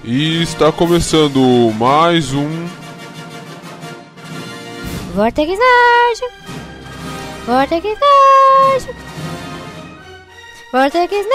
E está começando mais um Vortex Nerd. Vortex Nerd. Vortex Nerd.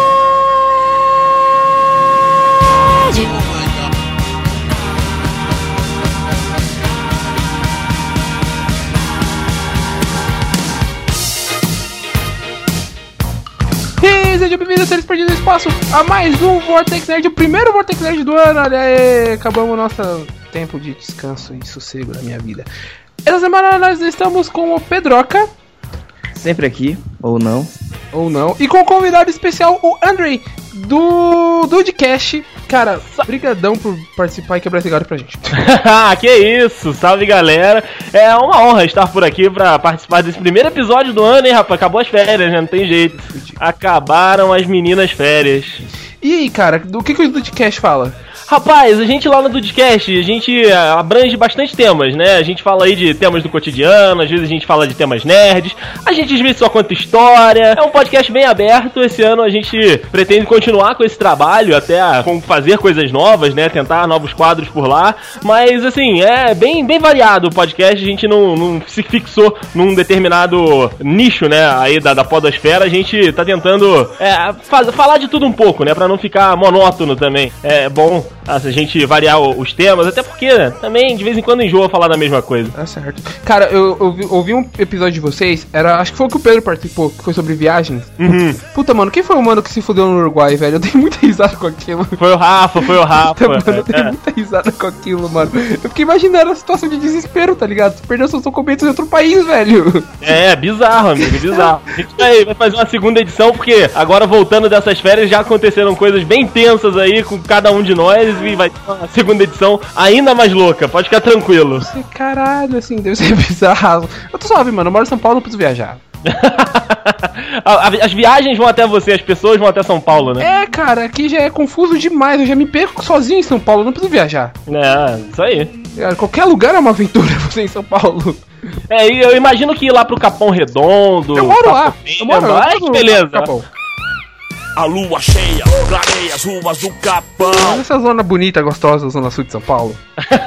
Sejam bem-vindos, seres perdidos no espaço, a mais um Vortex Nerd, o primeiro Vortex Nerd do ano. Olha aí, acabamos nosso tempo de descanso e sossego da minha vida. Essa semana nós estamos com o Pedroca. Sempre aqui, ou não. E com o convidado especial, o Andrei, do Dudecast. Cara, brigadão por participar e quebrar esse galho pra gente. Que isso, salve galera. É uma honra estar por aqui pra participar desse primeiro episódio do ano, hein, rapaz. Acabou as férias, né? Não tem jeito. Acabaram as meninas férias. E aí, cara, do que o Dudecast fala? Rapaz, a gente lá no Dudecast, a gente abrange bastante temas, né? A gente fala aí de temas do cotidiano, às vezes a gente fala de temas nerds, a gente às vezes só conta história. É um podcast bem aberto. Esse ano a gente pretende continuar com esse trabalho, até fazer coisas novas, né? Tentar novos quadros por lá. Mas, assim, é bem variado o podcast. A gente não se fixou num determinado nicho, né? Aí da podosfera. A gente tá tentando falar de tudo um pouco, né? Pra não ficar monótono também. É bom a gente variar os temas, até porque também de vez em quando enjoa falar da mesma coisa. Tá certo. Cara, eu ouvi um episódio de vocês, acho que foi o que o Pedro participou, que foi sobre viagens. Uhum. Puta, mano, quem foi o mano que se fudeu no Uruguai, velho? Eu dei muita risada com aquilo. Foi o Rafa. Puta, mano, eu dei muita risada com aquilo, mano. Eu fiquei imaginando a situação de desespero, tá ligado? Você perdeu seus documentos em outro país, velho. É, bizarro, amigo, bizarro. A gente vai fazer uma segunda edição, porque agora voltando dessas férias já aconteceram coisas bem tensas aí com cada um de nós. E vai ter uma segunda edição ainda mais louca, pode ficar tranquilo. Caralho, assim, deve ser bizarro. Eu tô suave, mano, eu moro em São Paulo, não preciso viajar. As viagens vão até você, as pessoas vão até São Paulo, né? É, cara, aqui já é confuso demais, eu já me perco sozinho em São Paulo, eu não preciso viajar. É, isso aí. Cara, qualquer lugar é uma aventura você em São Paulo. É, e eu imagino que ir lá pro Capão Redondo... Eu moro lá, Ai, que beleza. A lua cheia, clareia as ruas do Capão. Olha essa zona bonita, gostosa, zona sul de São Paulo.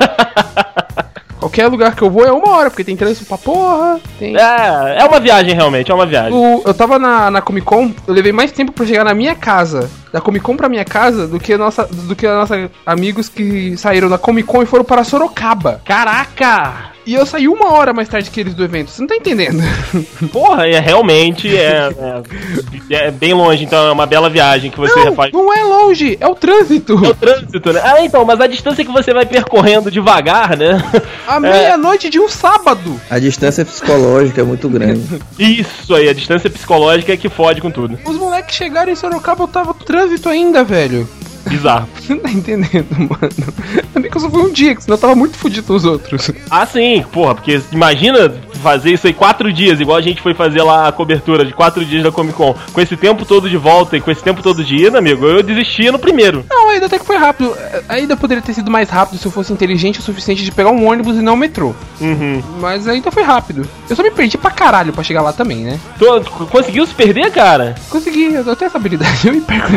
Qualquer lugar que eu vou é uma hora, porque tem trânsito pra porra. É uma viagem realmente, é uma viagem. Eu tava na Comic Con, eu levei mais tempo pra chegar na minha casa, da Comic Con pra minha casa, do que nossos amigos que saíram da Comic Con e foram para Sorocaba. Caraca! E eu saí uma hora mais tarde que eles do evento, você não tá entendendo? Porra, realmente é bem longe, então é uma bela viagem que você faz. Não é longe, é o trânsito. É o trânsito, né? Então, mas a distância que você vai percorrendo devagar, né? À meia-noite de um sábado. A distância psicológica é muito grande. Isso aí, a distância psicológica é que fode com tudo. Os moleques chegaram em Sorocaba, eu tava no trânsito ainda, velho. Bizarro. Você não tá entendendo, mano. Também que eu só fui um dia, que senão eu tava muito fudido os outros. Ah, sim, porra, porque imagina fazer isso aí 4 dias, igual a gente foi fazer lá a cobertura de 4 dias da Comic Con. Com esse tempo todo de volta e com esse tempo todo de ida, amigo, eu desistia no primeiro. Não, ainda até que foi rápido. Ainda poderia ter sido mais rápido se eu fosse inteligente o suficiente de pegar um ônibus e não um metrô. Uhum. Mas ainda foi rápido. Eu só me perdi pra caralho pra chegar lá também, né? Tu conseguiu se perder, cara? Consegui, eu tenho essa habilidade, eu me perco.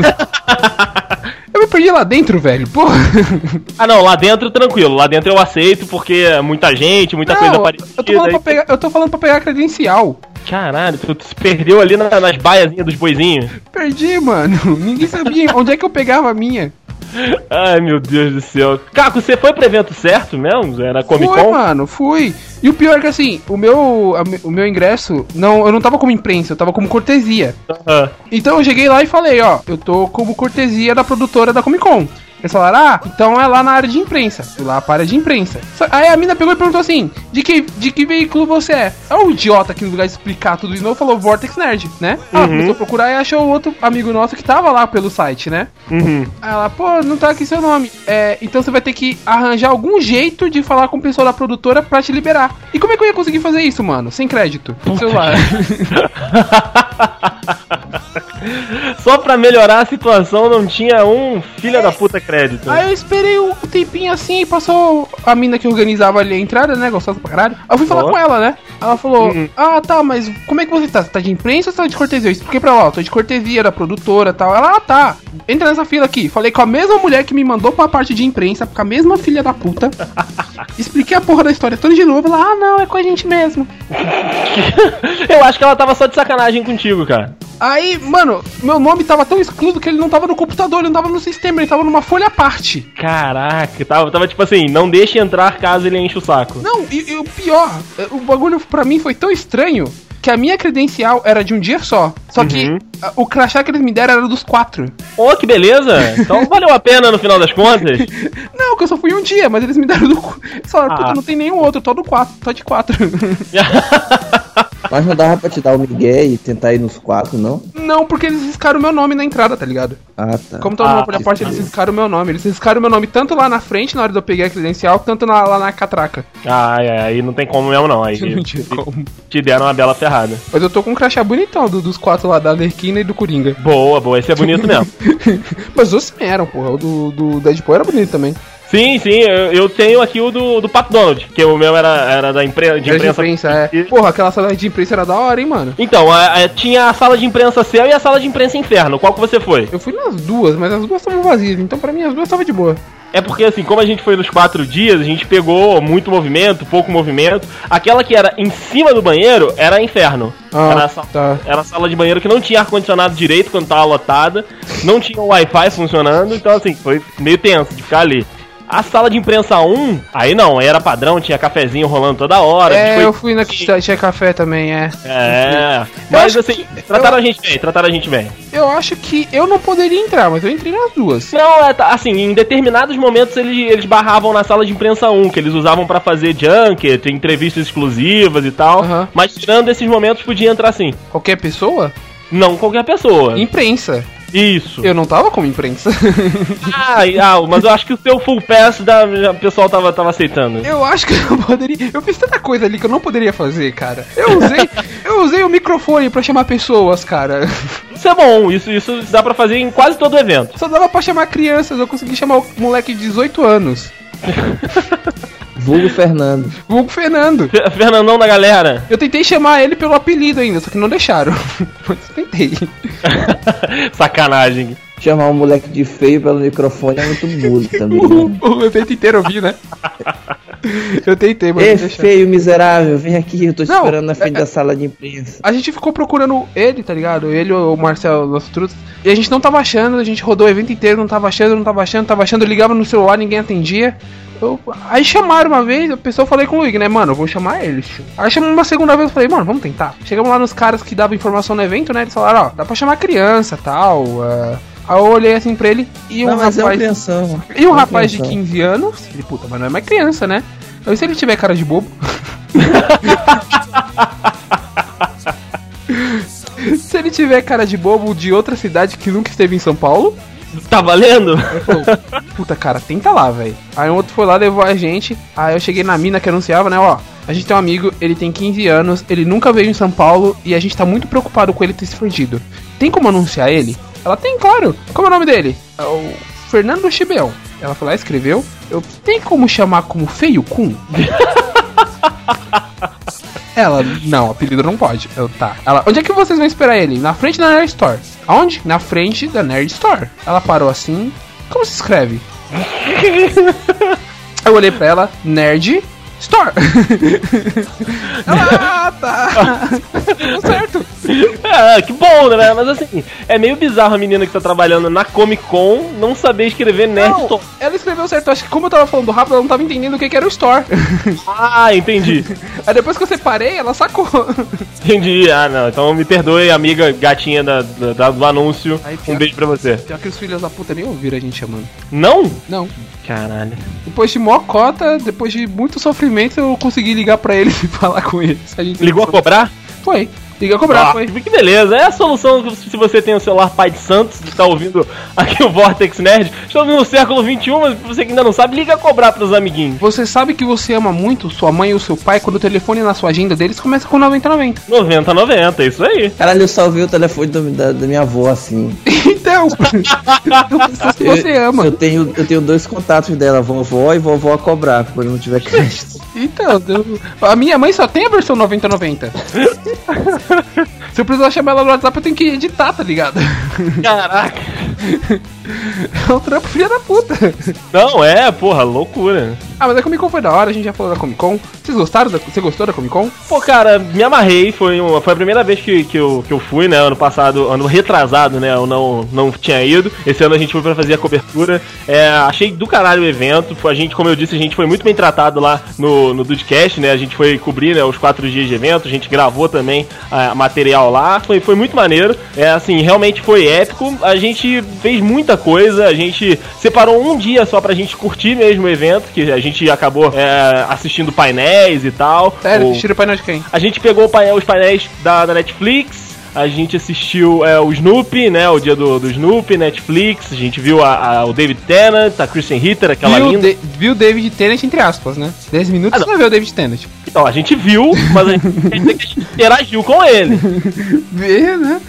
Eu me perdi lá dentro, velho, porra. Ah, não, lá dentro tranquilo, lá dentro eu aceito, porque é muita gente, muita coisa parecida. Eu tô falando pra pegar a credencial. Caralho, tu se perdeu ali nas baiazinhas dos boizinhos? Perdi, mano, ninguém sabia onde é que eu pegava a minha. Ai, meu Deus do céu. Caco, você foi pro evento certo mesmo? Era Comic Con? Fui, mano, fui. E o pior é que assim, o meu ingresso, eu não tava como imprensa, eu tava como cortesia. Uhum. Então eu cheguei lá e falei, ó, eu tô como cortesia da produtora da Comic Con. Eles falaram, então é lá na área de imprensa. Fui lá para a área de imprensa. Aí a mina pegou e perguntou assim, de que veículo você é? É um idiota aqui no lugar de explicar tudo de novo, falou Vortex Nerd, né? Ela começou a procurar e achou outro amigo nosso que tava lá pelo site, né? Uhum. Aí ela, pô, não tá aqui seu nome. Então você vai ter que arranjar algum jeito de falar com o pessoal da produtora pra te liberar. E como é que eu ia conseguir fazer isso, mano? Sem crédito. No celular. Só pra melhorar a situação, não tinha um filho da puta crédito. Aí eu esperei um tempinho assim, passou a mina que organizava ali a entrada, né? Gostosa pra caralho. Aí eu fui falar com ela, né? Ela falou, tá, mas como é que você tá? Você tá de imprensa ou você tá de cortesia? Eu expliquei pra ela, ó, tô de cortesia, da produtora e tal. Ela, tá, entra nessa fila aqui. Falei com a mesma mulher que me mandou pra parte de imprensa, com a mesma filha da puta. Expliquei a porra da história toda de novo. Ela, não, é com a gente mesmo. Eu acho que ela tava só de sacanagem contigo, cara. Aí, mano, meu nome tava tão excluído que ele não tava no computador, ele não tava no sistema, ele tava numa folha à parte. Caraca, tava tipo assim, não deixe entrar caso ele enche o saco. Não, e o pior, o bagulho pra mim foi tão estranho que a minha credencial era de um dia só. Só que o crachá que eles me deram era dos 4. Ô, que beleza! Então valeu a pena no final das contas. Não, que eu só fui um dia, mas eles me deram do... Eles falaram, puta, não tem nenhum outro, tô do 4, tô de 4. Mas não dava pra te dar o migué e tentar ir nos 4, não? Não, porque eles riscaram o meu nome na entrada, tá ligado? Ah, tá. Como tava numa folha à parte, eles riscaram o meu nome. Eles riscaram o meu nome tanto lá na frente, na hora de eu pegar a credencial, tanto lá na catraca. Aí não tem como mesmo não. Aí Não tinha como. Te deram uma bela ferrada. Mas eu tô com um crachá bonitão dos 4 lá, da Arlequina e do Coringa. Boa, esse é bonito mesmo. Mas os dois eram, porra. O do Deadpool era bonito também. Sim, eu tenho aqui o do Pato Donald, que o meu era de imprensa. É. Porra, aquela sala de imprensa era da hora, hein, mano? Então, tinha a sala de imprensa céu e a sala de imprensa inferno. Qual que você foi? Eu fui nas duas, mas as duas estavam vazias, então pra mim as duas estavam de boa. É porque assim, como a gente foi nos 4 dias, a gente pegou muito movimento, pouco movimento. Aquela que era em cima do banheiro era inferno. Era a sala de banheiro que não tinha ar-condicionado direito quando tava lotada, não tinha o Wi-Fi funcionando, então assim, foi meio tenso de ficar ali. A sala de imprensa 1, aí não, era padrão, tinha cafezinho rolando toda hora. Eu fui na que tinha café também, mas assim, trataram a gente bem. Eu acho que eu não poderia entrar, mas eu entrei nas duas. Não, assim, em determinados momentos eles barravam na sala de imprensa 1, que eles usavam pra fazer junket, entrevistas exclusivas e tal, mas tirando esses momentos podia entrar sim. Qualquer pessoa? Não qualquer pessoa. Imprensa. Isso. Eu não tava como imprensa. Mas eu acho que o seu full pass o pessoal tava aceitando. Eu acho que eu poderia. Eu fiz tanta coisa ali que eu não poderia fazer, cara. Eu usei o microfone pra chamar pessoas, cara. Isso é bom, isso dá pra fazer em quase todo evento. Só dava pra chamar crianças, eu consegui chamar o moleque de 18 anos. Vulgo Fernando. Fernandão da galera. Eu tentei chamar ele pelo apelido ainda, só que não deixaram. Mas tentei. Sacanagem. Chamar um moleque de feio pelo microfone é muito burro também. Né? O evento inteiro eu vi, né? Eu tentei, mas não deixaram. Feio, miserável, vem aqui, eu tô te esperando na frente da sala de imprensa. A gente ficou procurando ele, tá ligado? Ele, o Marcelo, nosso truto. E a gente não tava achando, a gente rodou o evento inteiro, não tava achando, eu ligava no celular, ninguém atendia. Aí chamaram uma vez, a pessoa falei com o Luigi, né, mano, eu vou chamar eles. Aí chamamos uma segunda vez, eu falei, mano, vamos tentar. Chegamos lá nos caras que davam informação no evento, né, eles falaram, ó, dá pra chamar criança, tal. Aí eu olhei assim pra ele e um rapaz... E um rapaz de 15 anos, ele, puta, mas não é mais criança, né? Então se ele tiver cara de bobo... Se ele tiver cara de bobo de outra cidade que nunca esteve em São Paulo... Tá valendo? Ele falou, puta, cara, tenta lá, velho. Aí um outro foi lá, levou a gente. Aí eu cheguei na mina que anunciava, né, ó. A gente tem um amigo, ele tem 15 anos, ele nunca veio em São Paulo e a gente tá muito preocupado com ele ter se fugido. Tem como anunciar ele? Ela tem, claro. Como é o nome dele? É o Fernando Chibeão. Ela foi lá e escreveu. Tem como chamar como Feio Kun? Ela, não, apelido não pode. Tá. Ela, onde é que vocês vão esperar ele? Na frente da Nerd Store. Aonde? Na frente da Nerd Store. Ela parou assim. Como se escreve? Eu olhei pra ela, Nerd Store. Ela, tá. Deu certo. Que bom, né? Mas assim, é meio bizarro a menina que tá trabalhando na Comic Con não saber escrever Nerd Store. Ela escreveu certo, acho que como eu tava falando rápido, ela não tava entendendo o que era o Store. Entendi. Aí depois que eu separei, ela sacou. Entendi, não, então me perdoe, amiga gatinha do anúncio. Aí, um beijo pra você. Pior que os filhos da puta nem ouviram a gente chamando. Não? Não. Caralho. Depois de mó cota, depois de muito sofrimento, eu consegui ligar pra eles e falar com eles. A gente ligou a cobrar? Foi. Liga a cobrar, foi. Que beleza, é a solução se você tem o celular Pai de Santos e tá ouvindo aqui o Vortex Nerd. Estamos no século XXI, mas você que ainda não sabe, liga a cobrar pros amiguinhos. Você sabe que você ama muito sua mãe ou seu pai quando o telefone na sua agenda deles começa com 9090. 9090, isso aí. Caralho, eu só ouvi o telefone da minha avó assim. Então, Não. Pessoas que você ama. Eu tenho 2 contatos dela, vovó e vovó a cobrar, quando não tiver crédito. Então, a minha mãe só tem a versão 9090. Se eu precisar chamar ela no WhatsApp, eu tenho que editar, tá ligado? Caraca. É um trampo filha da puta. Não, porra, loucura. Ah, mas a Comic Con foi da hora, a gente já falou da Comic Con. Vocês gostaram? Você gostou da Comic Con? Pô, cara, me amarrei, foi a primeira vez que eu fui, né, ano passado, ano retrasado, né, eu não tinha ido. Esse ano a gente foi pra fazer a cobertura. Achei do caralho o evento, a gente, como eu disse, a gente foi muito bem tratado lá no Dudcast, né, a gente foi cobrir, né, os 4 dias de evento, a gente gravou também material lá, foi muito maneiro, assim, realmente foi épico, a gente fez muita coisa, a gente separou um dia só pra gente curtir mesmo o evento, que a gente acabou assistindo painéis e tal. Sério, assistiram o painel de quem? A gente pegou os painéis da Netflix, a gente assistiu o Snoopy, né, o dia do Snoopy, Netflix, a gente viu o David Tennant, a Kristen Ritter, aquela linda. Viu o David Tennant entre aspas, né? 10 minutos você vai ver o David Tennant. Então, a gente viu, mas a gente quer dizer que a gente interagiu com ele. Vê, né?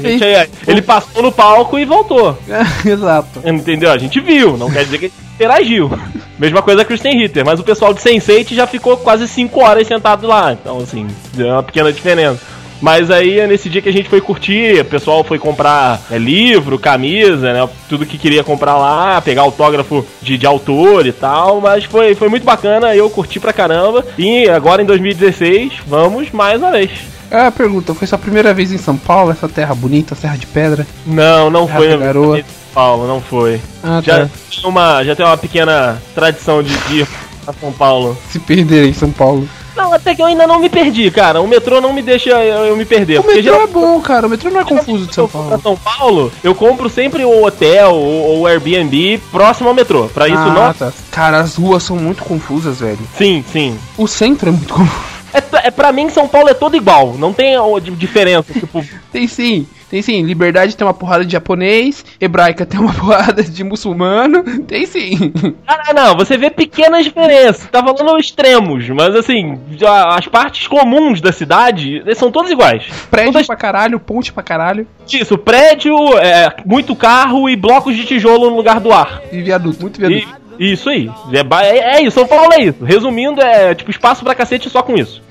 Ele passou no palco e voltou. Exato. Entendeu? A gente viu, não quer dizer que a gente interagiu. Mesma coisa a Kristen Ritter, mas o pessoal de Sense8 já ficou quase 5 horas sentado lá. Então, assim, deu uma pequena diferença. Mas aí, nesse dia que a gente foi curtir, o pessoal foi comprar livro, camisa, né? Tudo que queria comprar lá, pegar autógrafo de autor e tal. Mas foi muito bacana, eu curti pra caramba. E agora, em 2016, vamos mais uma vez. Pergunta, foi sua primeira vez em São Paulo, essa terra bonita, Serra de Pedra? Não foi na garoa. São Paulo, não foi. Já tem uma pequena tradição de ir a São Paulo. Se perder em São Paulo. Não, até que eu ainda não me perdi, cara. O metrô não me deixa eu me perder. O metrô é bom, cara. O metrô não é confuso de São Paulo. Pra São Paulo, eu compro sempre o hotel ou o Airbnb próximo ao metrô. Pra isso não. Tá. Cara, as ruas são muito confusas, velho. Sim. O centro é muito confuso. Pra mim, São Paulo é todo igual. Não tem diferença, tipo... Tem sim. Liberdade tem uma porrada de japonês, Hebraica tem uma porrada de muçulmano. Tem sim. Não. Você vê pequenas diferenças. Tá falando extremos. Mas, assim, as partes comuns da cidade são todas iguais. Prédio pra caralho, ponte pra caralho. Isso, prédio, muito carro e blocos de tijolo no lugar do ar. E viaduto, muito viaduto. Isso aí. É isso, São Paulo é isso. Resumindo, tipo espaço pra cacete só com isso.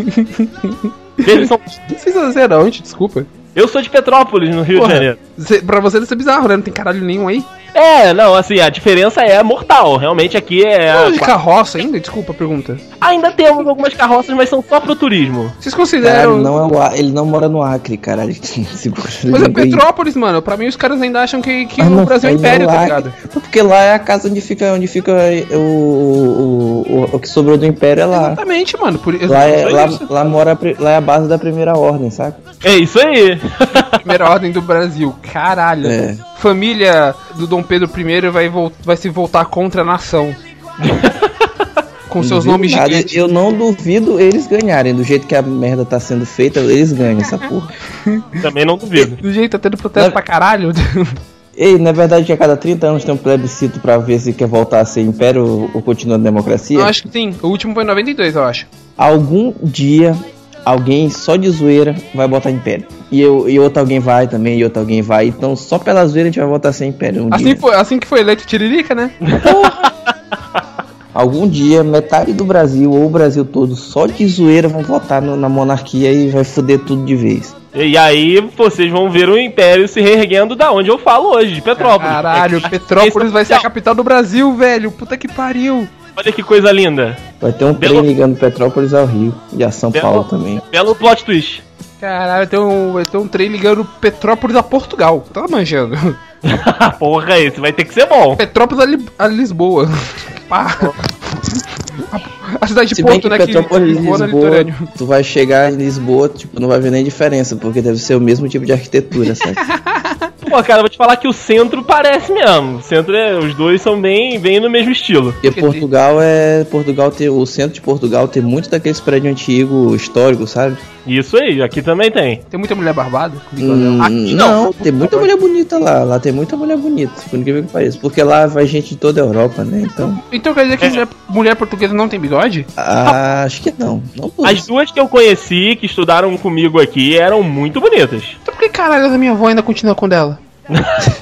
Vocês são de onde? Desculpa. Eu sou de Petrópolis, no Rio de Janeiro. Pra você deve ser bizarro, né? Não tem caralho nenhum aí. Não, assim, a diferença é mortal. Realmente aqui Não, de carroça ainda? Desculpa a pergunta. Ainda temos algumas carroças, mas são só pro turismo. Vocês consideram... Caralho, ele não mora no Acre, caralho. Mas é Petrópolis, mano. Pra mim os caras ainda acham que o Brasil é império, tá ligado? Porque lá é a casa onde fica o que sobrou do império é lá. Exatamente, mano. Lá é a base da primeira ordem, saca? É isso aí. Primeira ordem do Brasil. Caralho. Família do Dom Pedro I vai se voltar contra a nação. Com seus nomes gigantes. Eu não duvido eles ganharem. Do jeito que a merda tá sendo feita, eles ganham essa porra. Também não duvido. Do jeito que tá tendo protesto pra caralho. Ei, na verdade, a cada 30 anos tem um plebiscito pra ver se quer voltar a ser império ou continuar a democracia? Eu acho que sim. O último foi em 92, eu acho. Algum dia, alguém só de zoeira vai botar império. E outro alguém vai também, e outro alguém vai. Então, só pela zoeira a gente vai voltar a ser império. Assim que foi eleito Tiririca, né? Algum dia, metade do Brasil, ou o Brasil todo, só de zoeira vão votar na monarquia e vai foder tudo de vez. E aí vocês vão ver o império se reerguendo da onde eu falo hoje, de Petrópolis. Caralho, Petrópolis vai ser a capital do Brasil, velho. Puta que pariu. Olha que coisa linda. Vai ter um trem ligando Petrópolis ao Rio e a São Paulo também. Belo plot twist. Caralho, vai ter um trem ligando Petrópolis a Portugal. Tá manjando. Porra, esse vai ter que ser bom. Petrópolis a Lisboa. A cidade de Se Porto, bem que né? Petrópolis, Lisboa, tu vai chegar em Lisboa, tipo, não vai ver nem diferença, porque deve ser o mesmo tipo de arquitetura, sabe? Pô, cara, vou te falar que o centro parece mesmo. O centro os dois são bem no mesmo estilo. Porque o centro de Portugal tem muito daqueles prédios antigos, históricos, sabe? Isso aí, aqui também tem. Tem muita mulher barbada? Aqui não, tem muita mulher bonita lá. Lá tem muita mulher bonita, por incrível que pareça. Porque lá vai gente de toda a Europa, né? Então quer dizer que mulher portuguesa não tem bigode? Acho que não. As duas que eu conheci, que estudaram comigo aqui, eram muito bonitas. Então por que caralho a minha avó ainda continua com dela?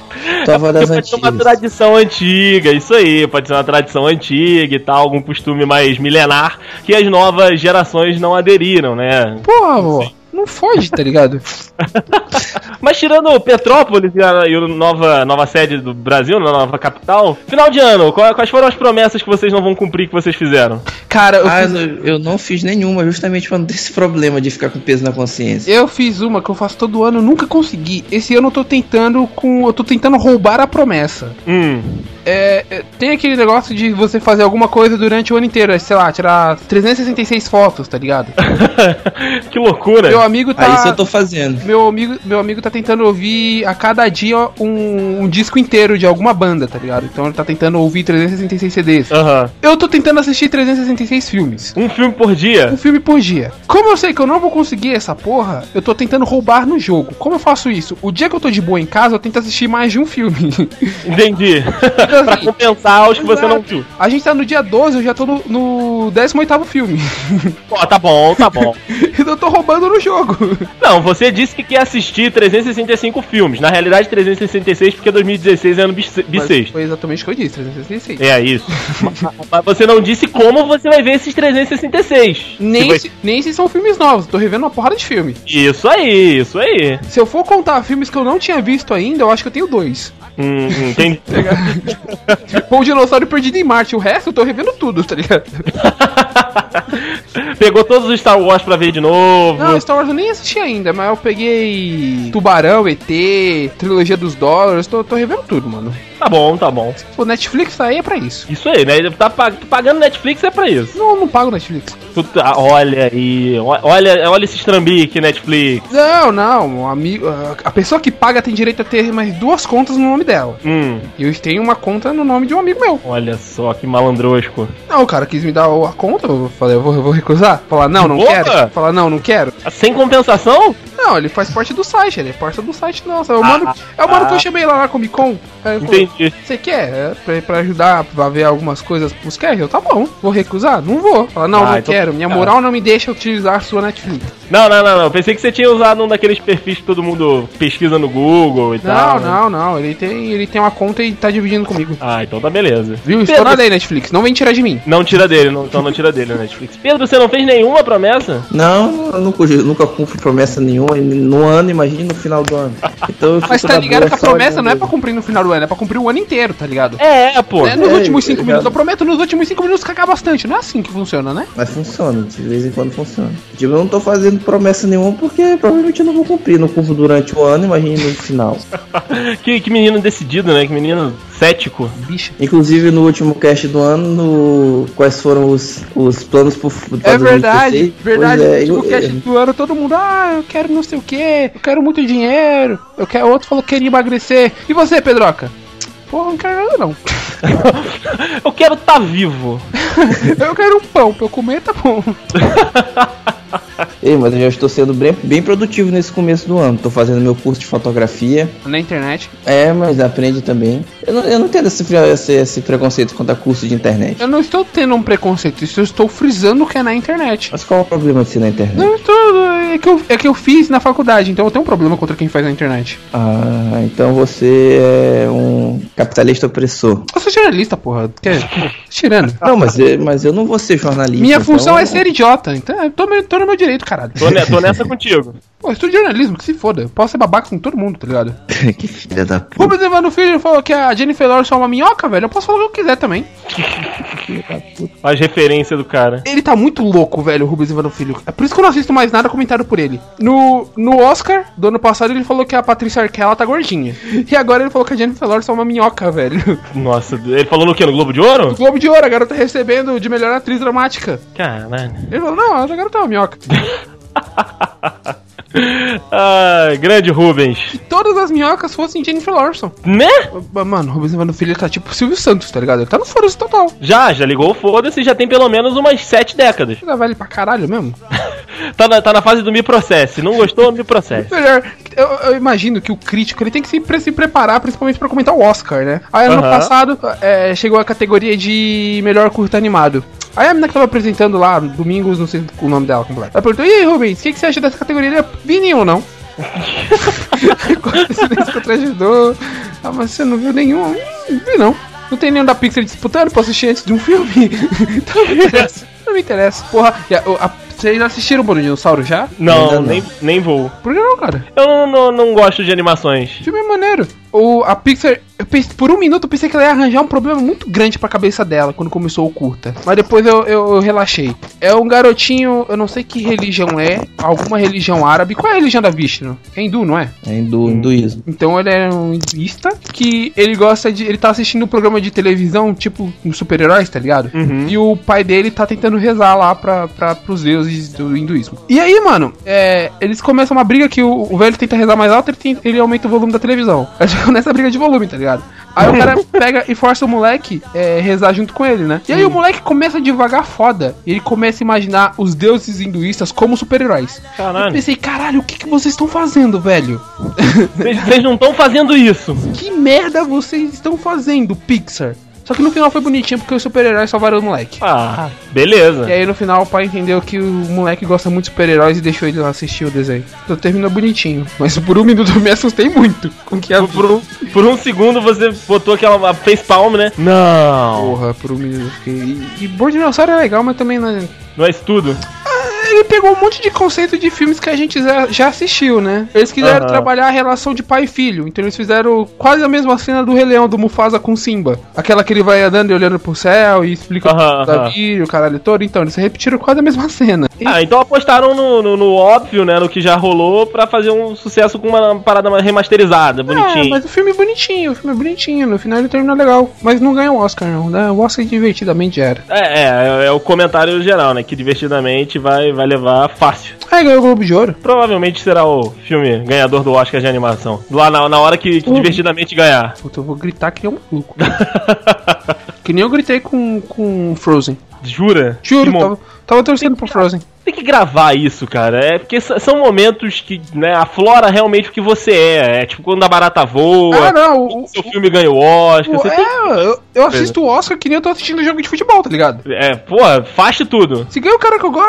tua avó das Pode ser uma antigas. tradição antiga, isso aí, pode ser uma tradição antiga e tal, algum costume mais milenar que as novas gerações não aderiram, né? Porra, avó. Não foge, tá ligado? Mas tirando Petrópolis e a nova sede do Brasil, na nova capital, final de ano, quais foram as promessas que vocês não vão cumprir que vocês fizeram? Cara, Eu não fiz nenhuma, justamente pra não ter esse problema de ficar com peso na consciência. eu fiz uma que eu faço todo ano, eu nunca consegui. Esse ano eu tô tentando roubar a promessa. Tem aquele negócio de você fazer alguma coisa durante o ano inteiro, sei lá, tirar 366 fotos, tá ligado? Que loucura! Meu amigo tá. Isso eu tô fazendo. Meu amigo tá tentando ouvir a cada dia um disco inteiro de alguma banda, tá ligado? Então ele tá tentando ouvir 366 CDs. Aham. Eu tô tentando assistir 366 filmes. Um filme por dia? Um filme por dia. Como eu sei que eu não vou conseguir essa porra, eu tô tentando roubar no jogo. Como eu faço isso? O dia que eu tô de boa em casa, eu tento assistir mais de um filme. Entendi. Pra compensar os que você não viu. A gente tá no dia 12, eu já tô no 18º filme. Pô, tá bom. Então eu tô roubando no jogo. Não, você disse que quer assistir 365 filmes. Na realidade, 366 porque 2016 é ano bissexto. Foi exatamente o que eu disse, 366. É isso. Mas você não disse como você vai ver esses 366. Nem se são filmes novos, tô revendo uma porrada de filme. Isso aí. Se eu for contar filmes que eu não tinha visto ainda, eu acho que eu tenho 2. Entendi. Com o Dinossauro Perdido em Marte, o resto eu tô revendo tudo, tá ligado? Pegou todos os Star Wars pra ver de novo. Não, Star Wars eu nem assisti ainda, mas eu peguei Tubarão, ET, Trilogia dos Dólares, tô revendo tudo, mano. Tá bom. O Netflix tá aí é pra isso. Isso aí, né? Tá pagando Netflix é pra isso. Não pago Netflix. Olha aí. Olha esse estrambique, Netflix. Não, um amigo. A pessoa que paga tem direito a ter mais 2 contas no nome dela. E eu tenho uma conta no nome de um amigo meu. Olha só que malandrosco. Não, o cara quis me dar a conta, eu falei, eu vou recusar. Falar, não quero. Falar, não quero. Sem compensação? Não, ele faz parte do site, ele é parte do site nosso. É o mano que eu chamei lá na Comic Con. Entendi. Você quer? Pra ajudar a ver algumas coisas pros casual? Tá bom. Vou recusar? Não vou. Falar, não então quero. Minha moral não me deixa utilizar a sua Netflix. Não. Pensei que você tinha usado um daqueles perfis que todo mundo pesquisa no Google e tal. Não. Ele tem uma conta e tá dividindo comigo. Então tá beleza. Viu? Estourada aí, Netflix. Não vem tirar de mim. Não tira dele, então não tira dele, Netflix. Pedro, você não fez nenhuma promessa? Não, eu nunca cumpro promessa nenhuma no ano, imagina no final do ano. Então, mas tá ligado que a promessa não é pra cumprir no final do ano, é pra cumprir o ano inteiro, tá ligado? Pô. Nos últimos 5 minutos, eu prometo nos últimos 5 minutos cagar bastante. Não é assim que funciona, né? Mas funciona, de vez em quando funciona. Tipo, eu não tô fazendo promessa nenhuma porque provavelmente eu não vou cumprir. Não cumpro durante o ano, imagina no final. que menino decidido, né? Que menino cético. Bicho. Inclusive no último cast do ano, quais foram os planos pro É verdade. No último cast do ano, todo mundo, eu quero não sei o que, eu quero muito dinheiro, o outro falou que queria emagrecer. E você, Pedroca? Porra, não quero nada não. Eu quero tá vivo. Eu quero um pão, pra eu comer tá bom. Ei, mas eu já estou sendo bem produtivo nesse começo do ano. Tô fazendo meu curso de fotografia. Na internet. Mas aprende também. Eu não entendo esse preconceito quanto a curso de internet. Eu não estou tendo um preconceito, isso eu estou frisando que é na internet. Mas qual é o problema de ser na internet? Não, é que eu fiz na faculdade, então eu tenho um problema contra quem faz na internet. Então você é um capitalista opressor. Eu sou jornalista, porra. Tirando. Não, mas eu não vou ser jornalista. Minha função é ser idiota, então eu tô no meu direito, caralho. Tô nessa contigo. Pô, eu estudo jornalismo, que se foda. Eu posso ser babaca com todo mundo, tá ligado? Que filha da puta. Rubens Evandro Filho falou que a Jennifer Lawrence é uma minhoca, velho. Eu posso falar o que eu quiser também. Faz referência do cara. Ele tá muito louco, velho, o Rubens Evandro Filho. É por isso que eu não assisto mais nada comentado por ele. No Oscar do ano passado, ele falou que a Patrícia Arquette tá gordinha. E agora ele falou que a Jennifer Lawrence é uma minhoca, velho. Nossa, ele falou no quê? No Globo de Ouro? No Globo de Ouro, a garota recebendo de melhor atriz dramática. Caralho. Ele falou, não, a garota é uma minhoca. Grande Rubens. Se todas as minhocas fossem Jennifer Lawrence. Né? Mano, o Rubens Evandro Filho tá tipo Silvio Santos, tá ligado? Ele tá no foda-se total. Já ligou o foda-se e já tem pelo menos umas 7 décadas. Ele é velho pra caralho mesmo. tá na fase do me processe. Não gostou, me processe. Melhor, eu imagino que o crítico ele tem que se preparar, principalmente pra comentar o Oscar, né? Aí ano passado chegou a categoria de melhor curta animado. Aí a menina que tava apresentando lá, Domingos, não sei o nome dela completo. Ela perguntou, e aí, Rubens, o que você acha dessa categoria? Ele, vi nenhum, não. Silêncio constrangedor. Ah, mas você não viu nenhum? Não vi não. Não tem nenhum da Pixar disputando pra assistir antes de um filme? Então não me interessa. Não me interessa. Porra, vocês assistiram o Bom Dinossauro já? Não, nem vou. Por que não, cara? Eu não gosto de animações. O filme é maneiro. A Pixar, por um minuto eu pensei que ela ia arranjar um problema muito grande pra cabeça dela quando começou o curta. Mas depois eu relaxei. É um garotinho, eu não sei que religião é, alguma religião árabe. Qual é a religião da Vishnu? É hindu, não é? É hinduísmo. Então ele é um hinduísta que ele gosta de... Ele tá assistindo um programa de televisão, tipo um super-heróis, tá ligado? Uhum. E o pai dele tá tentando rezar lá pros deuses do hinduísmo. E aí, mano, eles começam uma briga que o velho tenta rezar mais alto, ele aumenta o volume da televisão. Nessa briga de volume, tá ligado? Aí o cara pega e força o moleque rezar junto com ele, né? E aí o moleque começa devagar foda. E ele começa a imaginar os deuses hinduístas como super-heróis. Caralho. Eu pensei, caralho, o que vocês estão fazendo, velho? Vocês não estão fazendo isso. Que merda vocês estão fazendo, Pixar? Só que no final foi bonitinho porque os super-heróis salvaram o moleque. Ah, beleza. E aí no final o pai entendeu que o moleque gosta muito de super-heróis e deixou ele lá assistir o desenho. Então terminou bonitinho. Mas por um minuto eu me assustei muito com que Por um segundo você botou aquela facepalm, né? Não. Porra, por um minuto eu fiquei... E Bom Dinossauro é legal, mas também não é... Não é isso tudo? Ele pegou um monte de conceito de filmes que a gente já assistiu, né? Eles quiseram trabalhar a relação de pai e filho. Então eles fizeram quase a mesma cena do Rei Leão, do Mufasa com Simba. Aquela que ele vai andando e olhando pro céu e explica o Davi, o caralho todo. Então eles repetiram quase a mesma cena. Então apostaram no óbvio, né? No que já rolou pra fazer um sucesso com uma parada mais remasterizada, bonitinho. Mas o filme é bonitinho, No final ele termina legal. Mas não ganha o Oscar, não, né? O Oscar divertidamente já era. É o comentário geral, né? Que divertidamente vai levar fácil. Ganhou o Globo de Ouro. Provavelmente será o filme ganhador do Oscar de animação. Lá na hora que divertidamente ganhar. Puta, eu vou gritar que nem um maluco. Que nem eu gritei com Frozen. Jura? Juro, tava torcendo pro Frozen. Tem que gravar isso, cara. Porque são momentos que, né, aflora realmente o que você é. É tipo quando a barata voa. Não. Seu filme ganha o Oscar. Eu assisto o Oscar que nem eu tô assistindo jogo de futebol, tá ligado? Faz tudo. Se ganha o cara que eu gosto.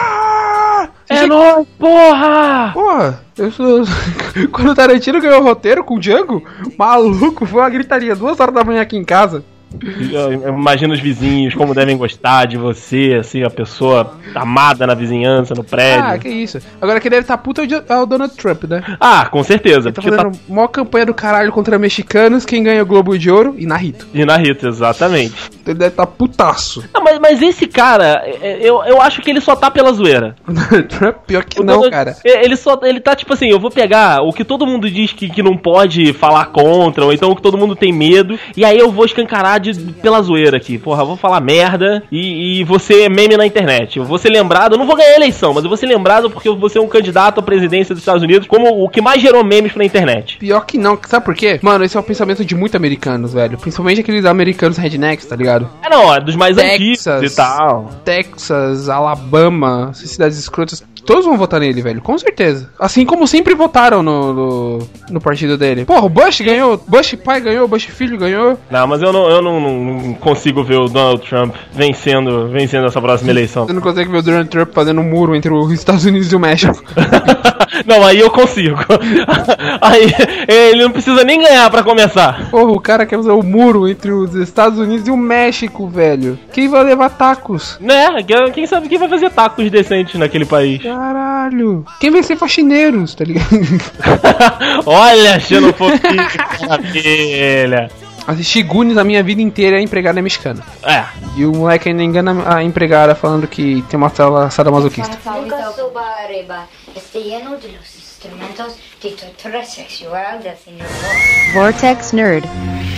Nóis, porra! Porra, eu sou... Quando o Tarantino ganhou o roteiro com o Django, maluco, foi uma gritaria 2 horas da manhã aqui em casa. Eu imagino os vizinhos como devem gostar de você, assim, a pessoa amada na vizinhança, no prédio. Que isso. Agora quem deve estar puto é o Donald Trump, né? Com certeza. Ele tá fazendo maior campanha do caralho contra mexicanos, quem ganha o Globo de Ouro e Narito. Exatamente. Ele deve estar putaço. Mas esse cara, eu acho que ele só tá pela zoeira. O Donald Trump, pior que não, cara. Ele tá tipo assim, eu vou pegar o que todo mundo diz que não pode falar contra, ou então o que todo mundo tem medo, e aí eu vou escancarar pela zoeira aqui. Porra, eu vou falar merda e vou ser meme na internet. Eu vou ser lembrado, eu não vou ganhar a eleição, mas eu vou ser lembrado porque eu vou ser um candidato à presidência dos Estados Unidos como o que mais gerou memes na internet. Pior que não, sabe por quê? Mano, esse é o pensamento de muitos americanos, velho. Principalmente aqueles americanos rednecks, tá ligado? É dos mais antigos e tal. Texas, Alabama, essas cidades escrotas. Todos vão votar nele, velho, com certeza. Assim como sempre votaram no partido dele. Porra, o Bush ganhou, Bush pai ganhou, Bush filho ganhou. Não, mas eu não consigo ver o Donald Trump vencendo essa próxima eleição. Você não consegue ver o Donald Trump fazendo um muro entre os Estados Unidos e o México? Não, aí eu consigo. Aí ele não precisa nem ganhar pra começar. Porra, o cara quer fazer o muro entre os Estados Unidos e o México, velho. Quem vai levar tacos? Né? Quem sabe quem vai fazer tacos decentes naquele país? Caralho. Quem vai ser faxineiros, tá ligado? Olha, xenofobia, maravilha. Assisti Goonies a minha vida inteira e a empregada é mexicana. E o moleque ainda engana a empregada falando que tem uma célula sadomasoquista. Nunca suba arriba. Esté lleno de los instrumentos de tortura sexual del señor. Vortex Nerd.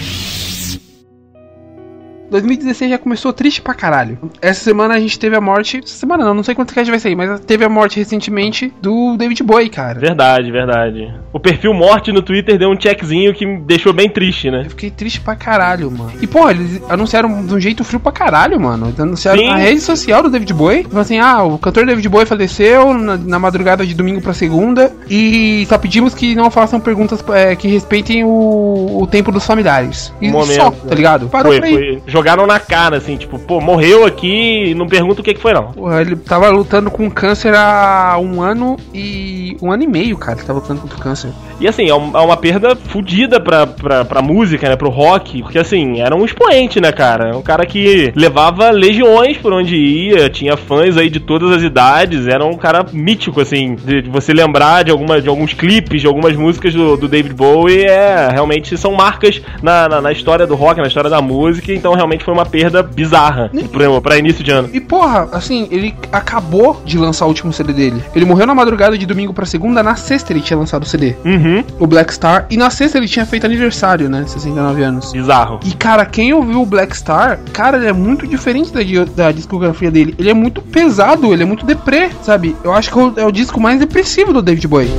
2016 já começou triste pra caralho. Essa semana a gente teve a morte... Essa semana não sei quanto que a gente vai sair, mas teve a morte recentemente do David Bowie, cara. Verdade. O perfil morte no Twitter deu um checkzinho que me deixou bem triste, né? Eu fiquei triste pra caralho, mano. E, pô, eles anunciaram de um jeito frio pra caralho, mano. Eles anunciaram na rede social do David Bowie. Falaram assim, o cantor David Bowie faleceu na madrugada de domingo pra segunda. E só pedimos que não façam perguntas que respeitem o tempo dos familiares. E momento, só, tá ligado? Parou por aí. jogaram na cara, assim, tipo, pô, morreu aqui e não pergunta o que foi, não. Porra, ele tava lutando com câncer há 1 ano e 1 ano e meio, cara. Ele tava lutando contra o câncer. E assim, é uma perda fodida pra música, né, pro rock, porque assim, era um expoente, né, cara? Um cara que levava legiões por onde ia, tinha fãs aí de todas as idades, era um cara mítico, assim, de você lembrar de alguns clipes, de algumas músicas do David Bowie, realmente são marcas na história do rock, na história da música, então realmente foi uma perda bizarra pra início de ano. E porra, assim, ele acabou de lançar o último CD dele. Ele morreu na madrugada de domingo pra segunda, na sexta ele tinha lançado o CD. O Black Star, e na sexta ele tinha feito aniversário, né, 69 anos. Bizarro. E cara, quem ouviu o Black Star, cara, ele é muito diferente da discografia dele. Ele é muito pesado, ele é muito deprê, sabe? Eu acho que é o disco mais depressivo do David Bowie.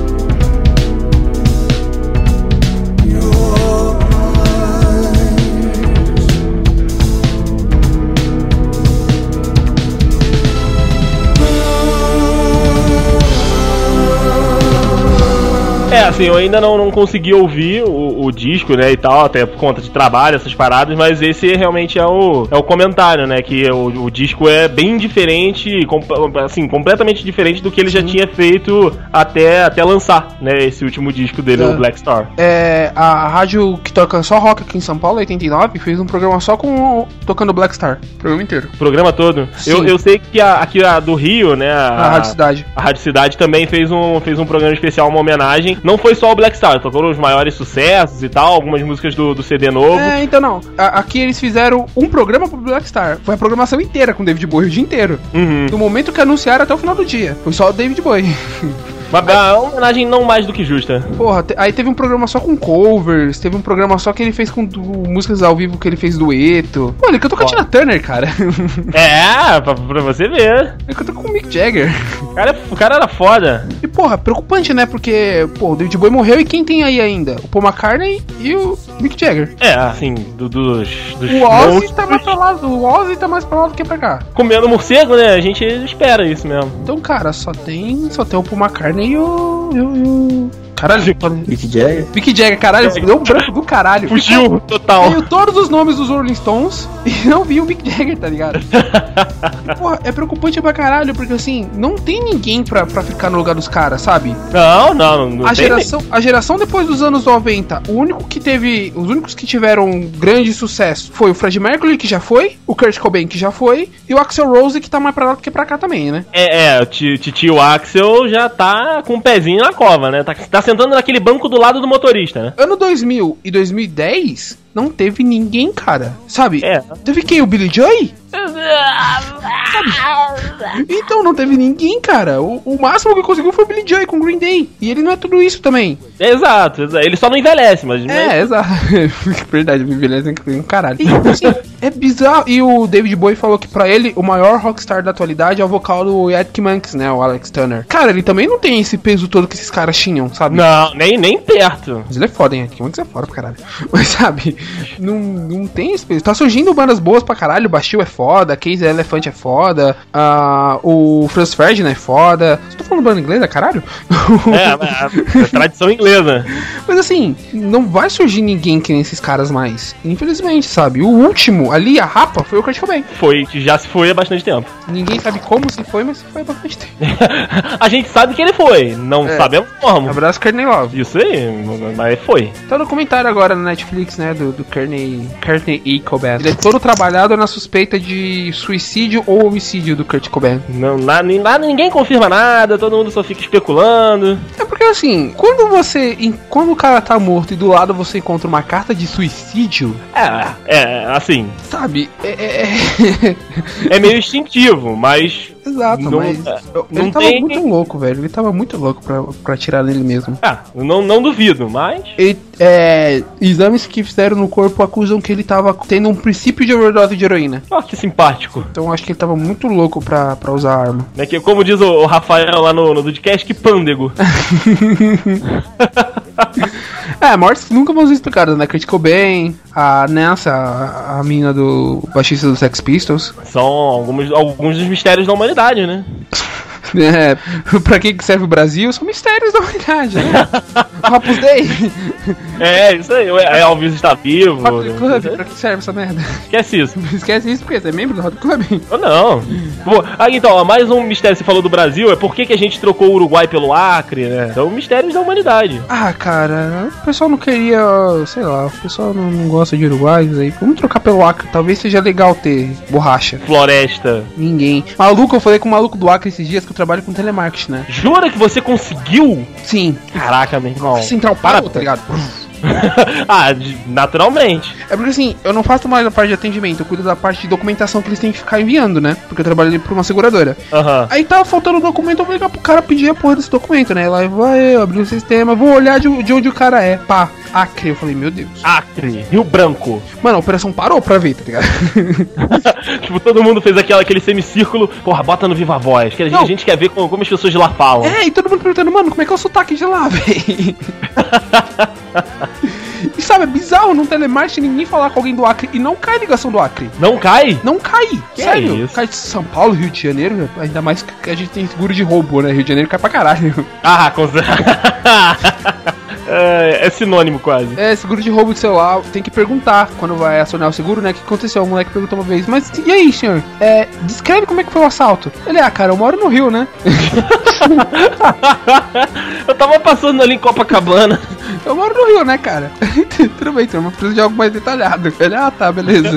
Assim, eu ainda não consegui ouvir o disco, né, e tal, até por conta de trabalho, essas paradas, mas esse realmente é o comentário, né, que o disco é bem diferente, assim, completamente diferente do que ele já tinha feito até lançar, né, esse último disco dele, o Black Star. A rádio que toca só rock aqui em São Paulo, 89, fez um programa só tocando Black Star, o programa inteiro. O programa todo? Eu sei que aqui a do Rio, né, a Rádio Cidade. A Rádio Cidade também fez um programa especial, uma homenagem. Não foi só o Black Star, tocou os maiores sucessos e tal, algumas músicas do CD novo. Então não. Aqui eles fizeram um programa pro Black Star. Foi a programação inteira com o David Bowie o dia inteiro. Do momento que anunciaram até o final do dia. Foi só o David Bowie. Uma homenagem não mais do que justa. Porra, aí teve um programa só com covers, teve um programa só que ele fez com músicas ao vivo que ele fez dueto. Pô, ele cantou com a Tina Turner, cara. Pra você ver. Ele cantou com o Mick Jagger. O cara era foda. E porra, preocupante, né? Porque, pô, o David Bowie morreu e quem tem aí ainda? O Paul McCartney e o Mick Jagger. Assim, dos o Ozzy tá mais pra lá, o Ozzy tá mais pra lá do que pra cá. Comendo morcego, né? A gente espera isso mesmo. Então, cara, só tem o Paul McCartney e o caralho, Mick Jagger, caralho, deu um branco do caralho. Fugiu, total. Veio todos os nomes dos Rolling Stones e não vi o Mick Jagger, tá ligado? Porra, é preocupante pra caralho, porque assim, não tem ninguém pra ficar no lugar dos caras, sabe? Não a geração depois dos anos 90, os únicos que tiveram grande sucesso foi o Freddie Mercury, que já foi, o Kurt Cobain, que já foi, e o Axl Rose, que tá mais pra lá do que pra cá também, né? O tio Axl já tá com um pezinho na cova, né? Tá sentando naquele banco do lado do motorista, né? Ano 2000 e 2010 não teve ninguém, cara. Sabe? Teve quem? O Billy Joy? Então não teve ninguém, cara. O máximo que conseguiu foi o Billy Joy com Green Day. E ele não é tudo isso também. Exato. Ele só não envelhece, mas... exato. Verdade, envelhece um caralho. E, assim, é bizarro. E o David Bowie falou que pra ele o maior rockstar da atualidade é o vocal do Arctic Monkeys, né? O Alex Turner. Cara, ele também não tem esse peso todo que esses caras tinham, sabe? Não, nem perto. Mas ele é foda, hein? Arctic Monkeys é foda pra caralho. Mas sabe, não tem esse peso. Tá surgindo bandas boas pra caralho. O Bastille é foda, Case Elephant é foda, o Franz Ferdinand é foda. Você tá falando banda inglesa, caralho? É tradição inglesa. Mas assim, não vai surgir ninguém que nem esses caras mais. Infelizmente, sabe? O último ali, a rapa, foi o Kurt Cobain. Já se foi há bastante tempo. Ninguém sabe como se foi, mas se foi há bastante tempo. A gente sabe que ele foi, não sabemos como. Abraço, Courtney Love. Isso aí, mas foi. Tá no comentário agora na Netflix, né, do Courtney E. Cobain. Ele é todo trabalhado na suspeita de suicídio ou homicídio do Kurt Cobain. Não, ninguém confirma nada, todo mundo só fica especulando. É porque assim, quando o cara tá morto e do lado você encontra uma carta de suicídio... assim... Sabe, é meio instintivo, mas... Exato, mas ele tava muito louco, velho. Ele tava muito louco pra atirar nele mesmo. Não duvido, mas... Exames que fizeram no corpo acusam que ele tava tendo um princípio de overdose de heroína. Que simpático. Então acho que ele tava muito louco pra usar a arma. É que, como diz o Rafael lá no podcast, que pândego. Mortes que nunca vão ser explicadas, né? Kurt Cobain, a Nancy, a mina do baixista do Sex Pistols. São alguns dos mistérios da humanidade, né? Pra que serve o Brasil? São mistérios da humanidade, né? Rapus Day. Isso aí. Elvis está vivo. Rotary Club, pra que serve essa merda? Esquece isso. Esquece isso porque você é membro do Rotary Club? Ou não. Bom, então, ó, mais um mistério que você falou do Brasil é por que a gente trocou o Uruguai pelo Acre, né? São mistérios da humanidade. Ah, cara, o pessoal não queria, sei lá, o pessoal não gosta de uruguaios aí. Vamos trocar pelo Acre, talvez seja legal ter borracha. Floresta. Ninguém. Maluco, eu falei com o maluco do Acre esses dias que eu trabalho com telemarketing, né? Jura que você conseguiu? Sim. Caraca, meu irmão. Central parou, tá ligado? Naturalmente. É porque assim, eu não faço mais a parte de atendimento, eu cuido da parte de documentação que eles têm que ficar enviando, né? Porque eu trabalho ali pra uma seguradora. Aí tava faltando o documento, eu vou ligar pro cara pedir a porra desse documento, né? Lá eu abri o sistema, vou olhar de onde o cara é. Pá, Acre. Eu falei, meu Deus. Acre, Rio Branco. Mano, a operação parou pra ver, tá ligado? Tipo, todo mundo fez aquele semicírculo. Porra, bota no Viva Voz. Que a gente quer ver como as pessoas de lá falam. E todo mundo perguntando, mano, como é que é o sotaque de lá, véi? E sabe, é bizarro num telemarketing ninguém falar com alguém do Acre e não cai ligação do Acre. Não cai? Não cai. Que sério. é isso? Cai de São Paulo, Rio de Janeiro, ainda mais que a gente tem seguro de roubo, né? Rio de Janeiro cai pra caralho. Com é sinônimo quase. Seguro de roubo de celular, tem que perguntar quando vai acionar o seguro, né? O que aconteceu? O moleque perguntou uma vez, mas e aí, senhor? Descreve como é que foi o assalto. Ele, cara, eu moro no Rio, né? Eu tava passando ali em Copacabana. Eu moro no Rio, né, cara? Tudo bem, então, mas preciso de algo mais detalhado. Ele, tá, beleza.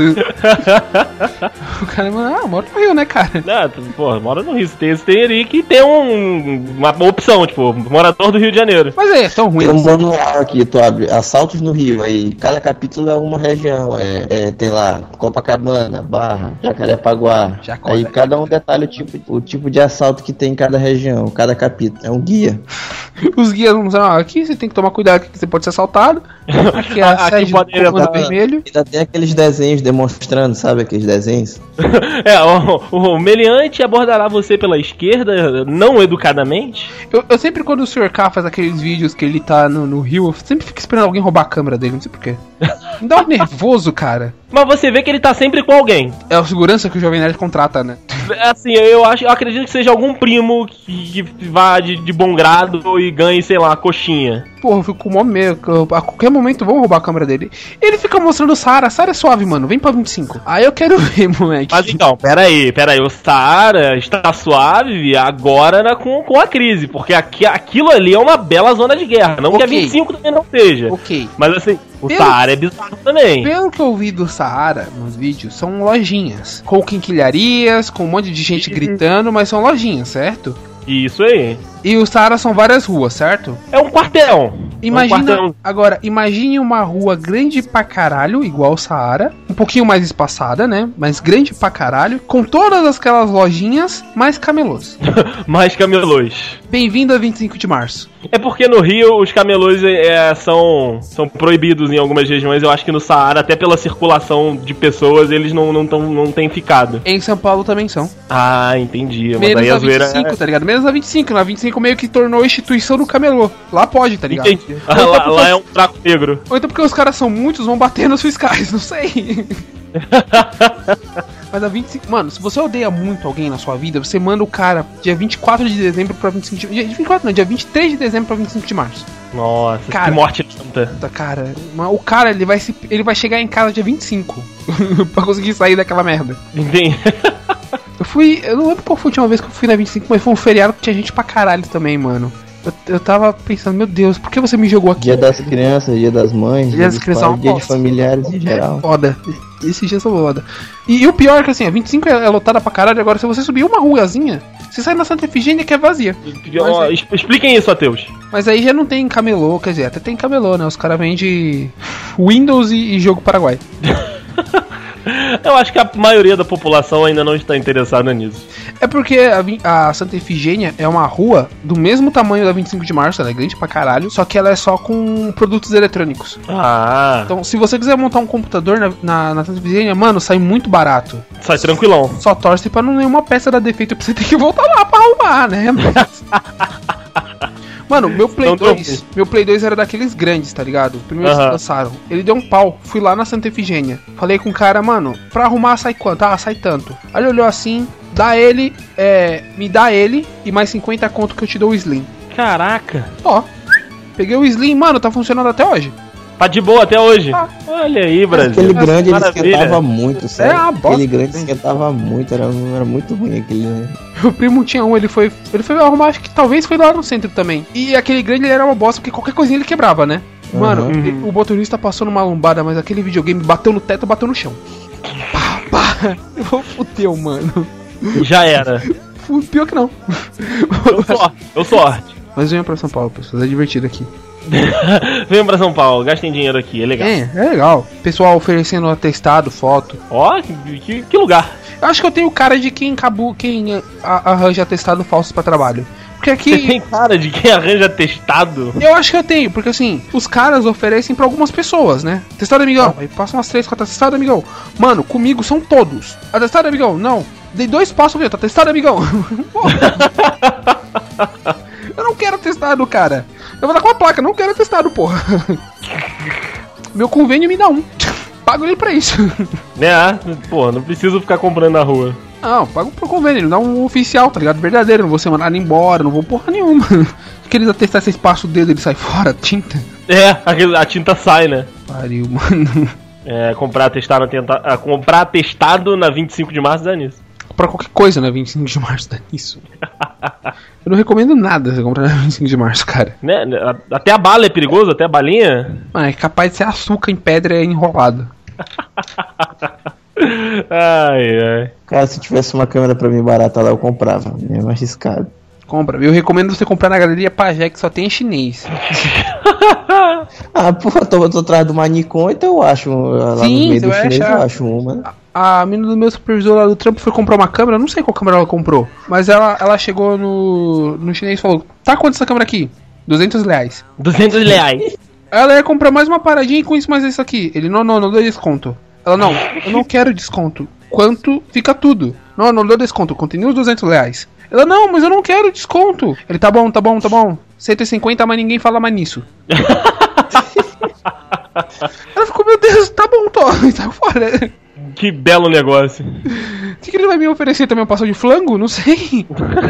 O cara, eu moro no Rio, né, cara? Pô, mora no Rio. Você tem ali que ter uma opção, tipo, morador do Rio de Janeiro. Mas é tão ruim. Tem um manual aqui, tu abre assaltos no Rio, aí cada capítulo é uma região. Tem lá Copacabana, Barra, Jacarepaguá. Aí cada um detalha o tipo de assalto que tem em cada região, cada capítulo. É um guia. Os guias vão dizer, aqui você tem que tomar cuidado que você pode ser assaltado. Aqui é a sede do comando vermelho. Ainda tem aqueles desenhos demonstrando, sabe aqueles desenhos? O meliante abordará você pela esquerda, não educadamente. Eu sempre, quando o Sr. K faz aqueles vídeos que ele tá no Rio, eu sempre fico esperando alguém roubar a câmera dele, não sei porquê. Me dá um nervoso, cara. Mas você vê que ele tá sempre com alguém. É a segurança que o Jovem Nerd contrata, né? Assim, eu acredito que seja algum primo que vá de bom grado e ganhe, sei lá, coxinha. Porra, eu fico com o maior medo. A qualquer momento vão roubar a câmera dele. Ele fica mostrando o Saara. Saara é suave, mano. Vem pra 25. Aí eu quero ver, moleque. Mas então, peraí. O Saara está suave agora com a crise. Porque aquilo ali é uma bela zona de guerra. Não que a 25 também não seja. Ok. Mas assim, o Saara é bizarro também. Pelo que eu vi do Saara nos vídeos, são lojinhas. Com quinquilharias, com um monte de gente gritando, mas são lojinhas, certo? Isso aí. E o Saara são várias ruas, certo? É um quarteirão. Agora, imagine uma rua grande pra caralho, igual o Saara, um pouquinho mais espaçada, né? Mas grande pra caralho, com todas aquelas lojinhas, mais camelôs. Mais camelôs. Bem-vindo a 25 de março. É porque no Rio os camelôs são proibidos em algumas regiões. Eu acho que no Saara, até pela circulação de pessoas, eles não têm ficado. Em São Paulo também são. Ah, entendi. Menos mas aí a 25, tá ligado? Menos a 25. Na 25 meio que tornou a instituição do camelô. Lá pode, tá ligado? Entendi. Lá é um buraco negro. Ou então porque os caras são muitos, vão bater nos fiscais, não sei. Mas a 25... Mano, se você odeia muito alguém na sua vida, você manda o cara dia 24 de dezembro pra 25 de... Dia 24 não, dia 23 de dezembro pra 25 de março. Nossa, cara, que morte santa. Cara, o cara, ele vai chegar em casa dia 25 pra conseguir sair daquela merda. Entendi. Eu não lembro qual foi a última vez que eu fui na 25, mas foi um feriado que tinha gente pra caralho também, mano. Eu tava pensando, meu Deus, por que você me jogou aqui? Dia das crianças, dia das mães, dia das crianças, dia de familiares em geral. Foda. Esses dias são foda. E o pior é que assim, a 25 é lotada pra caralho. Agora, se você subir uma ruazinha, você sai na Santa Efigênia que é vazia. Expliquem isso, ateus. Mas aí já não tem camelô, quer dizer, até tem camelô, né? Os caras vendem Windows e jogo Paraguai. Eu acho que a maioria da população ainda não está interessada nisso. É porque a Santa Efigênia é uma rua do mesmo tamanho da 25 de março, ela é grande pra caralho, só que ela é só com produtos eletrônicos. Ah. Então, se você quiser montar um computador na Santa Efigênia, mano, sai muito barato. Sai tranquilão. Só torce pra não nenhuma peça dar defeito pra você ter que voltar lá pra arrumar, né? Mano, meu Play 2 era daqueles grandes, tá ligado? Primeiro que lançaram. Ele deu um pau. Fui lá na Santa Efigênia. Falei com o cara, mano, pra arrumar sai quanto? Ah, sai tanto. Aí ele olhou assim, me dá ele e mais 50 conto que eu te dou o Slim. Caraca. Ó, peguei o Slim, mano, tá funcionando até hoje. Tá de boa até hoje? Olha aí, Brasil. Aquele grande ele Maravilha. esquentava muito, sério. uma bosta. Aquele grande esquentava muito, era muito ruim aquele, né? Meu primo tinha um, ele foi arrumar, acho que talvez foi lá no centro também. E aquele grande ele era uma bosta, porque qualquer coisinha ele quebrava, né? Mano, o motorista passou numa lombada, mas aquele videogame bateu no teto, bateu no chão. Pá. Fudeu, mano. Já era. Pior que não. Eu sorte. Mas venham pra São Paulo, pessoal, é divertido aqui. Venham pra São Paulo, gastem dinheiro aqui, é legal. É legal. Pessoal oferecendo atestado, foto. Ó, que lugar. Eu acho que eu tenho cara de quem arranja atestado falso pra trabalho. Porque aqui... Você tem cara de quem arranja atestado? Eu acho que eu tenho, porque assim, os caras oferecem pra algumas pessoas, né? Atestado, amigão. Aí passam umas 3, 4 atestado, amigão. Mano, comigo são todos. Atestado, amigão. Não. Dei 2 passos, tá atestado, amigão. Eu não quero atestado, cara. Eu vou dar com a placa, não quero atestado, porra. Meu convênio me dá um. Pago ele pra isso. Né? Pô, não preciso ficar comprando na rua. Não, pago pro convênio, dá um oficial, tá ligado? Verdadeiro, não vou ser mandado embora, não vou porra nenhuma. Aqueles atestados, vocês passam o dedo, ele sai fora, tinta. É, a tinta sai, né? Pariu, mano. É, comprar atestado na 25 de março dá nisso. Pra qualquer coisa na 25 de março dá nisso. Eu não recomendo nada você comprar na 25 de março, cara. Né? Até a bala é perigoso, até a balinha. Mano, é capaz de ser açúcar em pedra enrolado. Ai. Cara, se tivesse uma câmera pra mim barata lá, eu comprava. É mais arriscado. Compra. Eu recomendo você comprar na Galeria Pajé, que só tem chinês. Ah, porra, tô atrás do Nikon, então eu acho lá no meio do chinês, eu acho uma. A menina do meu supervisor lá do trampo foi comprar uma câmera, não sei qual câmera ela comprou, mas ela chegou no chinês e falou: tá quanto essa câmera aqui? R$200. 200 reais. Ela ia comprar mais uma paradinha e com isso mais isso aqui. Ele, não deu desconto. Ela, não, eu não quero desconto. Quanto fica tudo? Não deu desconto, continua os R$200. Ela, não, mas eu não quero desconto. Ele, tá bom. 150, mas ninguém fala mais nisso. Ela ficou, meu Deus, tá bom, tô. Tá fora. Que belo negócio. O que ele vai me oferecer também? Um pastel de flango? Não sei.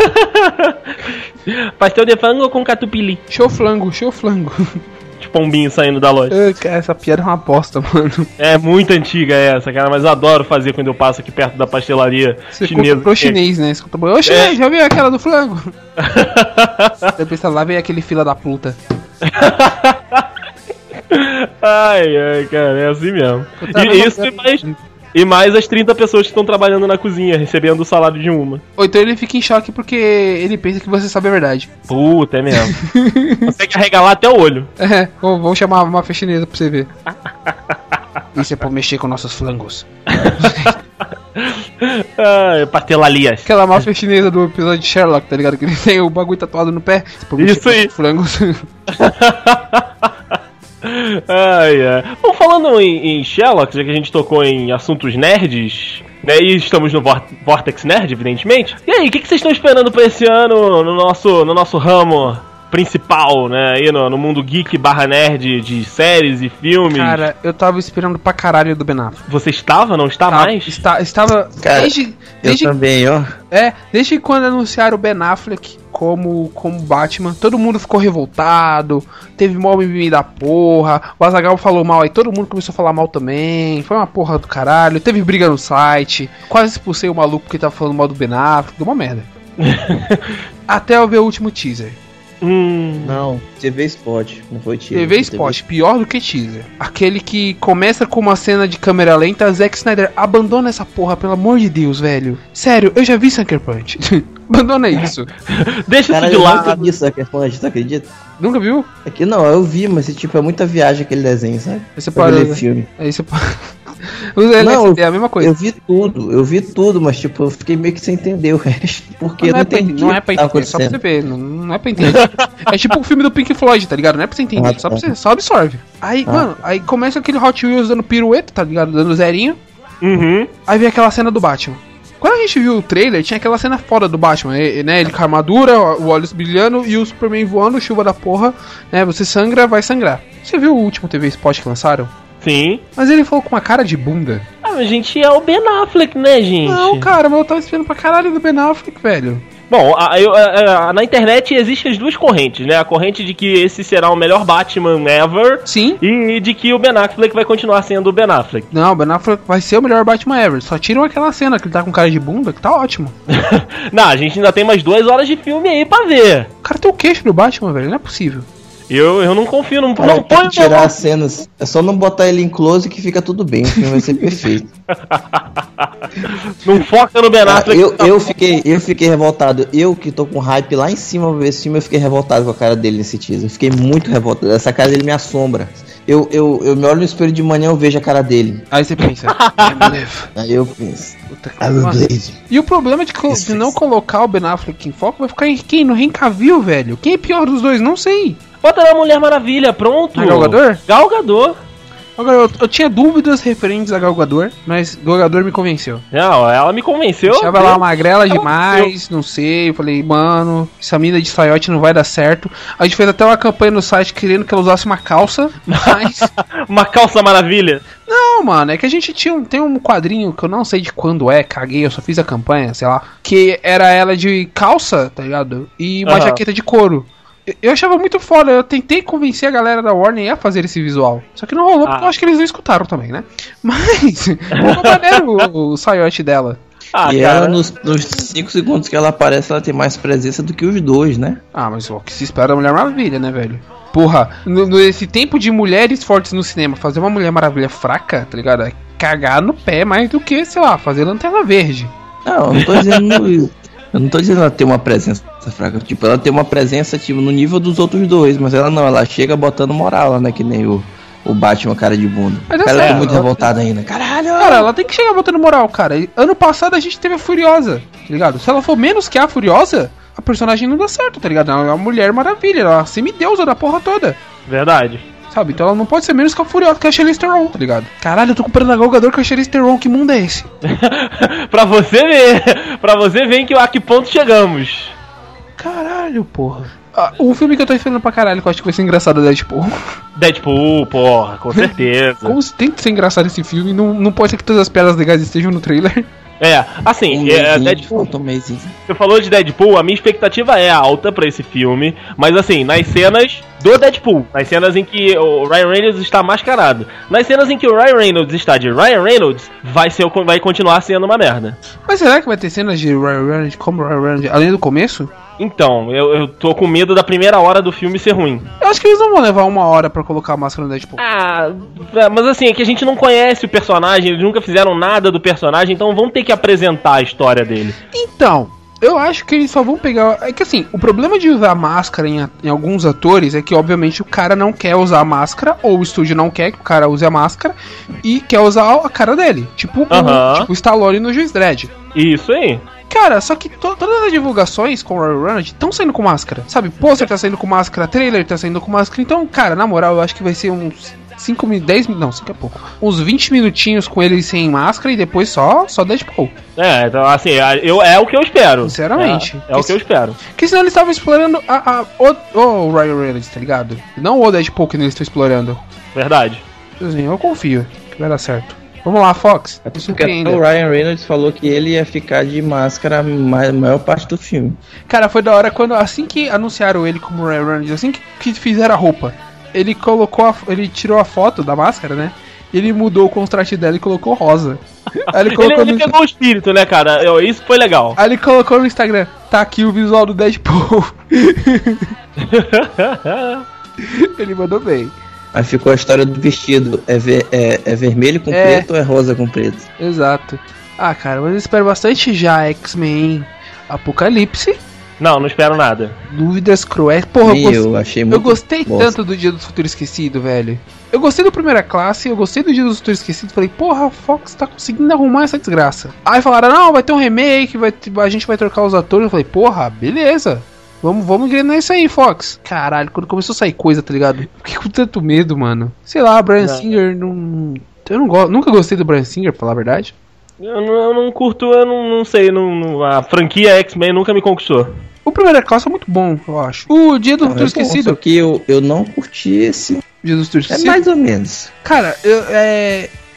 Pastel de frango com catupiry. Show flango. De pombinho saindo da loja. Cara, essa piada é uma bosta, mano. É muito antiga essa, cara, mas eu adoro fazer quando eu passo aqui perto da pastelaria chinesa. Comprou chinês, né? Você comprou, ô chinês, já viu aquela do flango? Depois lá vem aquele fila da puta. Ai, cara, é assim mesmo. E mais as 30 pessoas que estão trabalhando na cozinha, recebendo o salário de uma. Ou então ele fica em choque porque ele pensa que você sabe a verdade. Puta, é mesmo. Consegue arregalar até o olho. É, vamos chamar uma máfia chinesa pra você ver. Isso é pra mexer com nossos flangos. Pastelarias. Aquela máfia chinesa do episódio de Sherlock, tá ligado? Que ele tem o bagulho tatuado no pé. Isso aí. Flangos. Bom, falando em Sherlock, já que a gente tocou em assuntos nerds, né, e estamos no Vortex Nerd, evidentemente. E aí, o que vocês estão esperando pra esse ano no nosso ramo principal, né, aí no mundo geek / nerd de séries e filmes? Cara, eu tava esperando pra caralho do Ben Affleck. Você estava? Não está mais? Estava. Cara, eu também, ó. Desde quando anunciaram o Ben Affleck como Batman, todo mundo ficou revoltado, teve mal mimimi da porra, o Azaghal falou mal, aí todo mundo começou a falar mal também, foi uma porra do caralho, teve briga no site, quase expulsei o maluco porque tava falando mal do Ben Affleck, deu uma merda. Até eu ver o último teaser. Não, TV Spot, não foi teaser. TV Spot, pior do que teaser. Aquele que começa com uma cena de câmera lenta, Zack Snyder, abandona essa porra, pelo amor de Deus, velho. Sério, eu já vi Sucker Punch. Abandona isso. Deixa isso de lado. Eu nunca vi Sucker Punch, tu acredita? Nunca viu? É que não, eu vi, mas tipo, é muita viagem aquele desenho, sabe? Aí você pode ver filme. Aí você pode... Não, é a mesma coisa. Eu vi tudo, mas tipo, eu fiquei meio que sem entender o resto. Porque não é pra entender, é só pra você ver, não é pra entender. É tipo o filme do Pink Floyd, tá ligado? Não é pra você entender, só pra você, só absorve. Aí, mano, aí começa aquele Hot Wheels dando pirueta, tá ligado? Dando zerinho. Aí vem aquela cena do Batman. Quando a gente viu o trailer, tinha aquela cena foda do Batman, né? Ele com a armadura, o olhos brilhando e o Superman voando, chuva da porra, né? Você sangra, vai sangrar. Você viu o último TV Spot que lançaram? Sim. Mas ele falou com uma cara de bunda. A gente é o Ben Affleck, né, gente? Não, cara, mas eu tava esperando pra caralho do Ben Affleck, velho. Bom, na internet existem as duas correntes, né? A corrente de que esse será o melhor Batman ever. Sim. E de que o Ben Affleck vai continuar sendo o Ben Affleck. Não, o Ben Affleck vai ser o melhor Batman ever. Só tiram aquela cena que ele tá com cara de bunda, que tá ótimo. Não, a gente ainda tem mais 2 horas de filme aí pra ver. O cara tem o queixo do Batman, velho. Não é possível. Eu não confio, não Tem põe que tirar as cenas. É só não botar ele em close que fica tudo bem. O filme vai ser perfeito. Não foca no Ben Affleck. Eu fiquei revoltado. Eu que tô com hype lá em cima pra ver esse filme, eu fiquei revoltado com a cara dele nesse teaser. Eu fiquei muito revoltado. Essa cara dele me assombra. Eu me olho no espelho de manhã, eu vejo a cara dele. Aí você pensa, Aí eu penso. E o problema de não colocar o Ben Affleck em foco vai ficar em quem? No Henry Cavill, velho. Quem é pior dos dois? Não sei. Bota na Mulher Maravilha, pronto. Gal Gadot? Gal Gadot. Agora, eu tinha dúvidas referentes a Gal Gadot, mas Gal Gadot me convenceu. Não, ela me convenceu. Achava ela magrela demais, não sei. Eu falei, mano, essa mina de saiote não vai dar certo. A gente fez até uma campanha no site querendo que ela usasse uma calça, mas... Uma calça maravilha. Não, mano, é que a gente tem um quadrinho que eu não sei de quando caguei, eu só fiz a campanha, sei lá, que era ela de calça, tá ligado? E uma jaqueta de couro. Eu achava muito foda, eu tentei convencer a galera da Warner a fazer esse visual. Só que não rolou, porque eu acho que eles não escutaram também, né? Mas, ficou maneiro o saiote dela. E ela, nos 5 segundos que ela aparece, ela tem mais presença do que os dois, né? Ah, mas o que se espera da Mulher Maravilha, né, velho? Porra, nesse tempo de mulheres fortes no cinema, fazer uma Mulher Maravilha fraca, tá ligado? É cagar no pé mais do que, sei lá, fazer Lanterna Verde. Não, eu não tô dizendo... Eu não tô dizendo ela ter uma presença fraca, tipo, ela tem uma presença tipo, no nível dos outros dois, mas ela chega botando moral, né, que nem o Batman cara de bunda. Mas ela tá muito revoltada ainda, caralho! Cara, ela tem que chegar botando moral, cara. Ano passado a gente teve a Furiosa, tá ligado? Se ela for menos que a Furiosa, a personagem não dá certo, tá ligado? Ela é uma Mulher Maravilha, ela é uma semideusa da porra toda. Verdade. Sabe, então ela não pode ser menos que a Furiosa, que é a Charlize Theron, tá ligado? Caralho, eu tô comparando a Gal Gadot com a Charlize Theron, que mundo é esse? Pra você ver a que ponto chegamos. Caralho, porra. Um filme que eu tô esperando pra caralho, que eu acho que vai ser engraçado, é Deadpool. Deadpool, porra, com certeza. Como se tem que ser engraçado esse filme, não pode ser que todas as piadas legais estejam no trailer. Assim, Deadpool. Você falou de Deadpool, a minha expectativa é alta pra esse filme, mas assim, nas cenas do Deadpool, nas cenas em que o Ryan Reynolds está mascarado, nas cenas em que o Ryan Reynolds está de Ryan Reynolds, vai continuar sendo uma merda. Mas será que vai ter cenas de Ryan Reynolds como Ryan Reynolds, além do começo? Então, eu tô com medo da primeira hora do filme ser ruim. Eu acho que eles não vão levar 1 hora pra colocar a máscara no Deadpool. Mas assim, é que a gente não conhece o personagem, eles nunca fizeram nada do personagem, então vão ter que apresentar a história dele. Então, eu acho que eles só vão pegar... É que assim, o problema de usar máscara em alguns atores é que obviamente o cara não quer usar a máscara, ou o estúdio não quer que o cara use a máscara, e quer usar a cara dele. Tipo o Stallone no Juiz Dredd. Isso aí. Cara, só que todas as divulgações com o Ryan Reynolds estão saindo com máscara. Sabe, pôster tá saindo com máscara, trailer tá saindo com máscara. Então, cara, na moral, eu acho que vai ser uns 5 pouco. Uns 20 minutinhos com ele sem máscara e depois só Deadpool. Então assim, é o que eu espero. Sinceramente. É o que eu espero. Porque senão eles estavam explorando o Ryan Reynolds, tá ligado? Não o Deadpool que eles estão explorando. Verdade. Assim, eu confio que vai dar certo. Vamos lá, Fox. Porque o Ryan Reynolds falou que ele ia ficar de máscara a maior parte do filme. Cara, foi da hora quando, assim que anunciaram ele como Ryan Reynolds, assim que fizeram a roupa, ele tirou a foto da máscara, né? E ele mudou o contraste dela e colocou rosa. Aí ele pegou o espírito, né, cara? Isso foi legal. Aí ele colocou no Instagram, tá aqui o visual do Deadpool. Ele mandou bem. Aí ficou a história do vestido. É vermelho com preto ou é rosa com preto? Exato. Cara, mas eu espero bastante já X-Men Apocalipse. Não espero nada. Dúvidas Cruéis. Porra, eu gostei tanto do Dia do Futuro Esquecido, velho. Eu gostei do Primeira Classe, eu gostei do Dia do Futuro Esquecido. Falei, porra, a Fox tá conseguindo arrumar essa desgraça. Aí falaram, não, vai ter um remake, a gente vai trocar os atores. Eu falei, porra, beleza. Vamos engrenar isso aí, Fox. Caralho, quando começou a sair coisa, tá ligado? Fiquei com tanto medo, mano. Sei lá, Bryan Singer não... Eu não gosto, nunca gostei do Bryan Singer, pra falar a verdade. Eu não curto, eu não sei, a franquia X-Men nunca me conquistou. O Primeira Classe é muito bom, eu acho. O Dia do Futuro Esquecido... Só que eu não curti esse... Dia do Futuro Esquecido? É mais ou menos. Cara,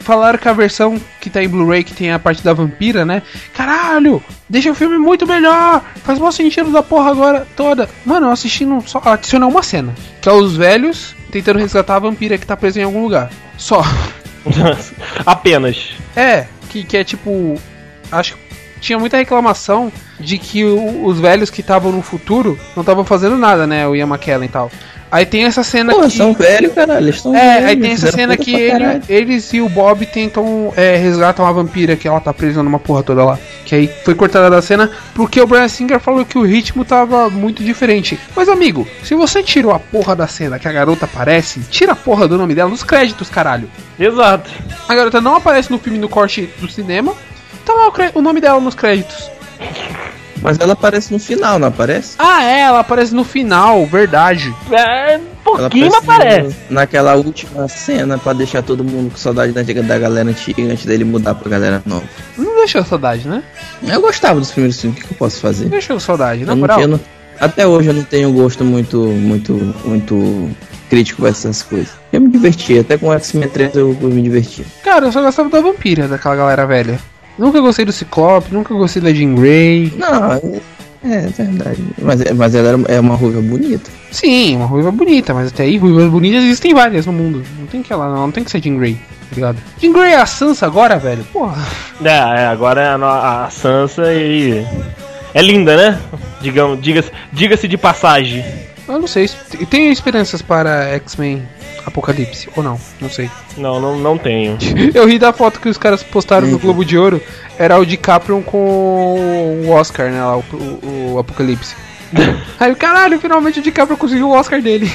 falaram que a versão que tá em Blu-ray, que tem a parte da vampira, né? Caralho, deixa o filme muito melhor. Faz maior sentido da porra agora toda. Mano, eu assisti, só adicionou uma cena, que é os velhos tentando resgatar a vampira que tá presa em algum lugar. Só. Apenas. Que é tipo... Acho que tinha muita reclamação de que os velhos que estavam no futuro não estavam fazendo nada, né? O Ian McKellen e tal. Aí tem essa cena que... são velhos, caralho. Eles são velhos, aí tem essa cena que eles e o Bob tentam resgatar uma vampira que ela tá presa numa porra toda lá. Que aí foi cortada da cena porque o Bryan Singer falou que o ritmo tava muito diferente. Mas, amigo, se você tirou a porra da cena que a garota aparece, tira a porra do nome dela nos créditos, caralho. Exato. A garota não aparece no filme no corte do cinema, tá lá o nome dela nos créditos. Mas ela aparece no final, não aparece? Ela aparece no final, verdade. Pouquinho aparece. Naquela última cena pra deixar todo mundo com saudade da galera antiga antes dele mudar pra galera nova. Não deixou saudade, né? Eu gostava dos primeiros filmes, o que eu posso fazer? Deixou saudade, na moral. Até hoje eu não tenho gosto muito crítico com essas coisas. Eu me divertia, até com o X-Men 3 eu me divertia. Cara, eu só gostava da vampira, daquela galera velha. Nunca gostei do Ciclope, nunca gostei da Jean Grey. Não, é verdade. Mas ela é uma ruiva bonita. Sim, uma ruiva bonita, mas até aí ruivas bonitas existem várias no mundo. Não tem que ela, não tem que ser Jean Grey, tá ligado? Jean Grey é a Sansa agora, velho? Porra. Agora é a Sansa e... É linda, né? Diga-se de passagem. Eu não sei, tenho esperanças para X-Men Apocalipse, ou não, não sei. Não tenho. Eu ri da foto que os caras postaram no Globo de Ouro, era o DiCaprio com o Oscar, né, lá, o Apocalipse. Aí, caralho, finalmente o DiCaprio conseguiu o Oscar dele.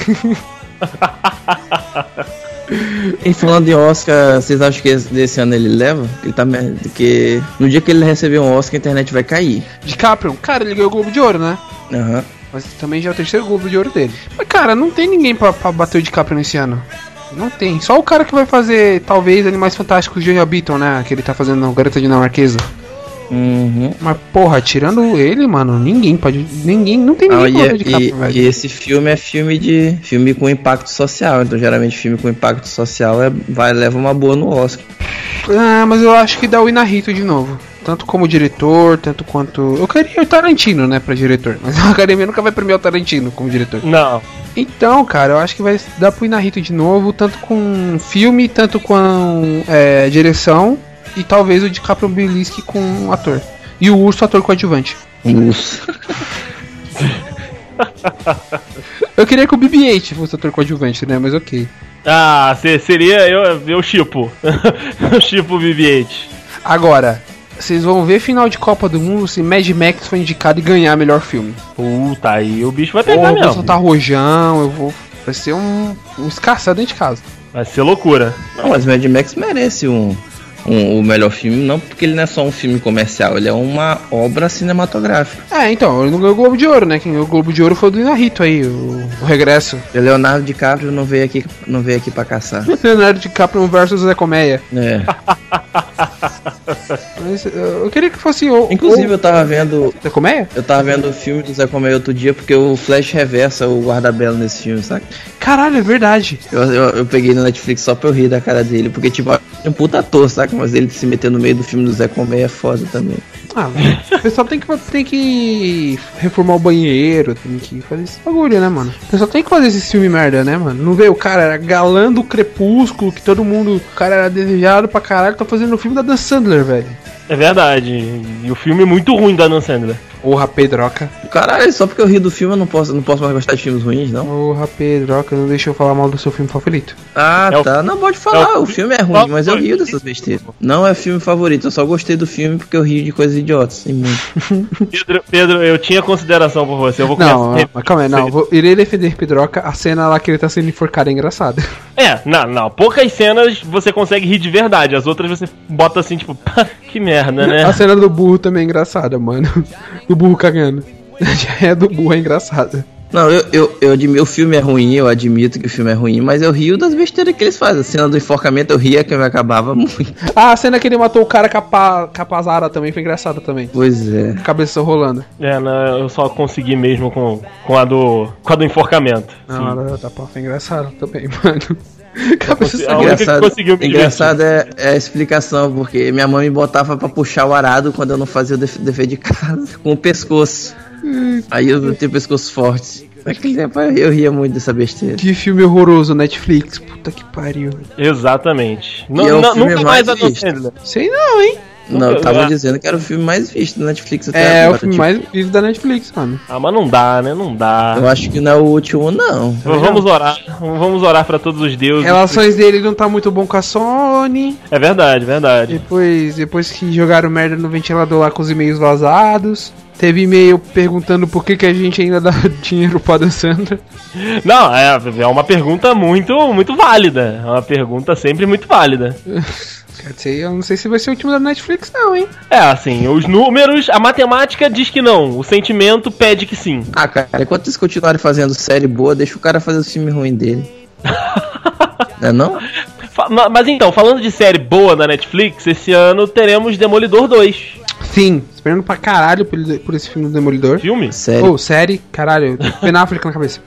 E falando de Oscar, vocês acham que desse ano ele leva? Ele tá que no dia que ele receber um Oscar, a internet vai cair. DiCaprio, cara, ele ganhou o Globo de Ouro, né? Aham. Mas também já é o terceiro Globo de Ouro dele. Mas, cara, não tem ninguém pra bater o DiCaprio nesse ano. Não tem. Só o cara que vai fazer, talvez, Animais Fantásticos de Habitam, né? Que ele tá fazendo na Garota Dinamarquesa. Uhum. Mas, porra, tirando ele, mano, ninguém pode... Não tem ninguém pra bater o DiCaprio, velho. E esse filme é filme com impacto social. Então, geralmente, filme com impacto social leva uma boa no Oscar. Mas eu acho que dá o Inarrito de novo. Tanto como diretor, tanto quanto... Eu queria o Tarantino, né, pra diretor. Mas a Academia nunca vai premiar o Tarantino como diretor. Não. Então, cara, eu acho que vai dar pro Inarrito de novo. Tanto com filme, tanto com direção. E talvez o DiCaprio belisque com ator. E o Urso, ator coadjuvante. Urso. Eu queria que o BB-8 fosse ator coadjuvante, né, mas ok. Seria... Eu chipo. Eu chipo o BB-8. Agora... Vocês vão ver final de Copa do Mundo se Mad Max foi indicado e ganhar melhor filme. Puta, aí o bicho vai pegar mesmo. Eu vou soltar rojão, vai ser um escassado dentro de casa. Vai ser loucura. Não, mas Mad Max merece o melhor filme, não porque ele não é só um filme comercial, ele é uma obra cinematográfica. Então, ele não ganhou o Globo de Ouro, né? Quem ganhou o Globo de Ouro foi o do Inarrito aí, o Regresso. O Leonardo DiCaprio não veio aqui pra caçar. Leonardo DiCaprio versus Zé Colmeia. Mas eu queria que fosse Inclusive eu tava vendo... Zé Colmeia? Eu tava vendo o filme do Zé Colmeia outro dia porque o Flash reversa o guarda-belo nesse filme, saca? Caralho, é verdade. Eu peguei no Netflix só pra eu rir da cara dele, porque tipo, é um puta ator, saca? Mas ele se meter no meio do filme do Zé Colmeia é foda também. O pessoal tem que reformar o banheiro, tem que fazer esse bagulho, né, mano? O pessoal tem que fazer esse filme merda, né, mano? Não vê, o cara era galã do Crepúsculo, que todo mundo, o cara era desejado pra caralho, tá fazendo o filme da Dan Sandler, velho. É verdade, e o filme é muito ruim da Dan Sandler. Porra, Pedroca. Caralho, só porque eu ri do filme eu não posso mais gostar de filmes ruins, não? Porra, Pedroca, não deixa eu falar mal do seu filme favorito. Tá. Não pode falar, o filme é ruim, mas eu rio dessas besteiras. Não é filme favorito, eu só gostei do filme porque eu rio de coisas idiotas, e muito. Pedro, eu tinha consideração por você, eu vou começar. Não, mas calma aí, irei defender Pedroca, a cena lá que ele tá sendo enforcado é engraçada. Não, poucas cenas você consegue rir de verdade, as outras você bota assim, tipo, que merda, né? A cena do burro também é engraçada, mano. Do burro cagando. A do burro é engraçada. Não, eu admito, o filme é ruim, eu admito que o filme é ruim, mas eu rio das besteiras que eles fazem. A cena do enforcamento eu ria que eu me acabava muito. A cena que ele matou o cara com a pazara também foi engraçada também. Pois é. Cabeça rolando. Eu só consegui mesmo com a do enforcamento. Não, da pá foi engraçado também, mano. A única que conseguiu me engraçado é a explicação, porque minha mãe me botava pra puxar o arado quando eu não fazia o dever de casa, com o pescoço. Aí eu não tenho pescoço forte. Naquele tempo eu ria muito dessa besteira. Que filme horroroso, Netflix. Puta que pariu. Exatamente. Nunca mais visto. Sei não, hein? Não, eu tava dizendo que era o filme mais visto da Netflix até agora. É o filme mais visto da Netflix, mano. Ah, mas não dá, né? Não dá. Eu acho que não é o último, não. Vamos orar pra todos os deuses. Relações dele não tá muito bom com a Sony. É verdade, verdade. Depois que jogaram merda no ventilador lá com os e-mails vazados. Teve e-mail perguntando por que a gente ainda dá dinheiro pra Dan Sandler. Não, é uma pergunta muito, muito válida. É uma pergunta sempre muito válida. Eu não sei se vai ser o último da Netflix, não, hein? É, assim, os números, a matemática diz que não. O sentimento pede que sim. Ah, cara, enquanto eles continuarem fazendo série boa, deixa o cara fazer o filme ruim dele. Não é não? Mas então, falando de série boa da Netflix, esse ano teremos Demolidor 2. Sim, esperando pra caralho por esse filme do Demolidor. Filme? Série, caralho, Ben Affleck na cabeça.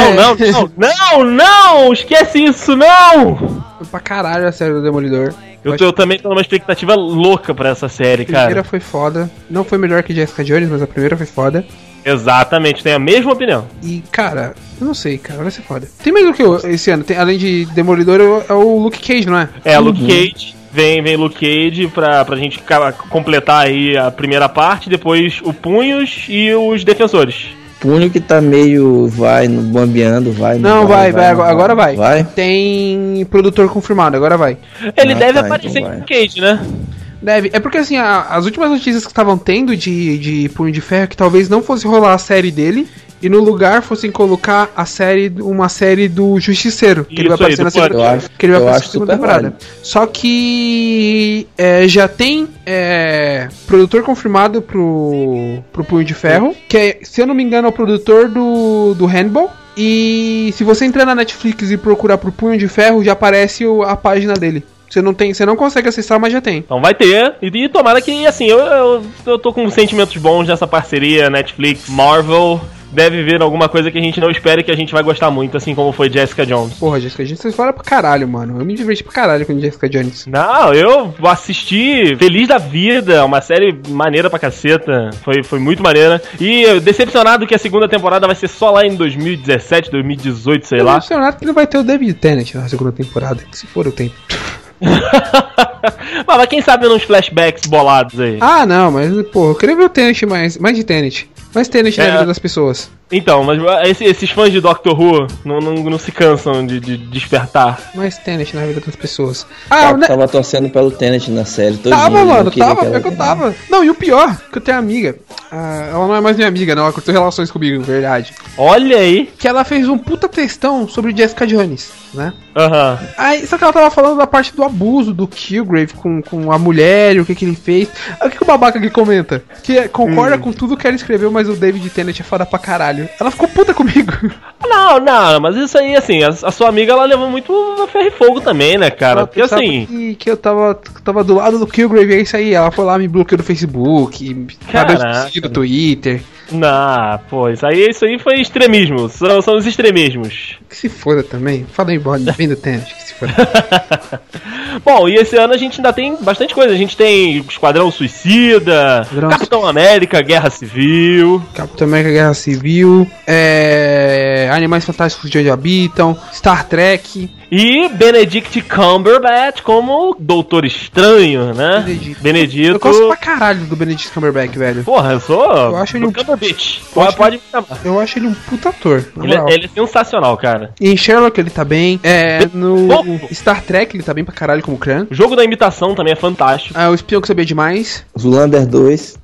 Não, esquece isso, não! Foi pra caralho a série do Demolidor. Eu também tô numa expectativa louca pra essa série, cara. A primeira foi foda, não foi melhor que Jessica Jones, mas a primeira foi foda. Exatamente, tenho a mesma opinião. E, cara, eu não sei, cara, vai ser foda. Tem mais do que esse ano, além de Demolidor, é o Luke Cage, não é? É, Luke Cage. Vem Luke Cage pra gente completar aí a primeira parte, depois o Punhos e os Defensores. Punho que tá meio bambeando, agora vai. Vai? Tem produtor confirmado, agora vai. Ele deve aparecer em Luke Cage, né? Deve. É porque assim, as últimas notícias que estavam tendo de Punho de Ferro, que talvez não fosse rolar a série dele, e no lugar fossem colocar uma série do Justiceiro, que ele vai aparecer na segunda temporada. Só que já tem produtor confirmado pro Punho de Ferro, que é, se eu não me engano, é o produtor do Hannibal. E se você entrar na Netflix e procurar pro Punho de Ferro, já aparece a página dele. Você não consegue acessar, mas já tem. Então vai ter. E tomara que, assim, eu tô com sentimentos bons nessa parceria Netflix, Marvel. Deve vir alguma coisa que a gente não espera e que a gente vai gostar muito, assim como foi Jessica Jones. Porra, Jessica Jones, vocês falam pra caralho, mano. Eu me diverti pra caralho com Jessica Jones. Não, eu assisti feliz da vida, uma série maneira pra caceta. Foi muito maneira. E decepcionado que a segunda temporada vai ser só lá em 2017, 2018, sei lá. Decepcionado que não vai ter o David Tennant na segunda temporada, que se for eu tenho. Mas quem sabe uns flashbacks bolados aí. Ah, não, mas, porra, eu queria ver o Tennant mais de Tennant. Mais Tennant na vida das pessoas. Então, mas esses fãs de Doctor Who não se cansam de despertar. Mais Tennant na vida das pessoas. Tava torcendo pelo Tennant na série. Tava, mano, eu tava. Não, e o pior, que eu tenho amiga. Ela não é mais minha amiga, não. Ela cortou relações comigo, verdade. Olha aí. Que ela fez um puta textão sobre Jessica Jones, né? Aham. Aí, só que ela tava falando da parte do abuso do Kilgrave com a mulher e o que ele fez. Aí o que o babaca aqui comenta? Que concorda com tudo que ela escreveu, mas o David Tennant é foda pra caralho. Ela ficou puta comigo. Não, mas isso aí, assim, a sua amiga, ela levou muito a ferro e fogo também, né, cara? Porque assim... Que eu tava do lado do Kilgrave, é isso aí. Ela foi lá, me bloqueou no Facebook, no Twitter. Não, pô, isso aí foi extremismo. São os extremismos. Que se foda também. Fala aí, bem do Tennant, que se foda. Bom, e esse ano a gente ainda tem bastante coisa. A gente tem Esquadrão Suicida, Capitão América, Guerra Civil. Animais Fantásticos de Onde Habitam, Star Trek. E Benedict Cumberbatch como Doutor Estranho, né? Benedito. Eu gosto pra caralho do Benedict Cumberbatch, velho. Porra, eu acho ele Cumberbatch. Pode me chamar. Eu acho ele um puta ator. Ele é sensacional, cara. E em Sherlock ele tá bem. No Star Trek ele tá bem pra caralho como Kran. O jogo da imitação também é fantástico. O Espião que Sabia Demais. Zoolander 2.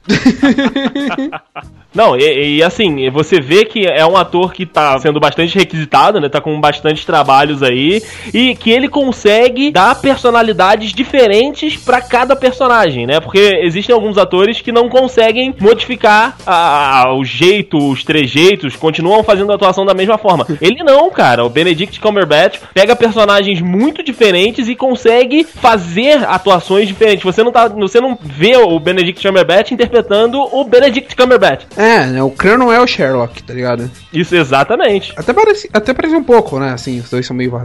Não, e assim, você vê que é um ator que tá sendo bastante requisitado, né? Tá com bastante trabalhos aí. E que ele consegue dar personalidades diferentes pra cada personagem, né? Porque existem alguns atores que não conseguem modificar o jeito, os trejeitos, continuam fazendo a atuação da mesma forma. Ele não, cara. O Benedict Cumberbatch pega personagens muito diferentes e consegue fazer atuações diferentes. Você não vê o Benedict Cumberbatch interpretando o Benedict Cumberbatch. Né? O Kran não é o Sherlock, tá ligado? Isso, exatamente. Até parece um pouco, né? Assim, os dois são meio vazios.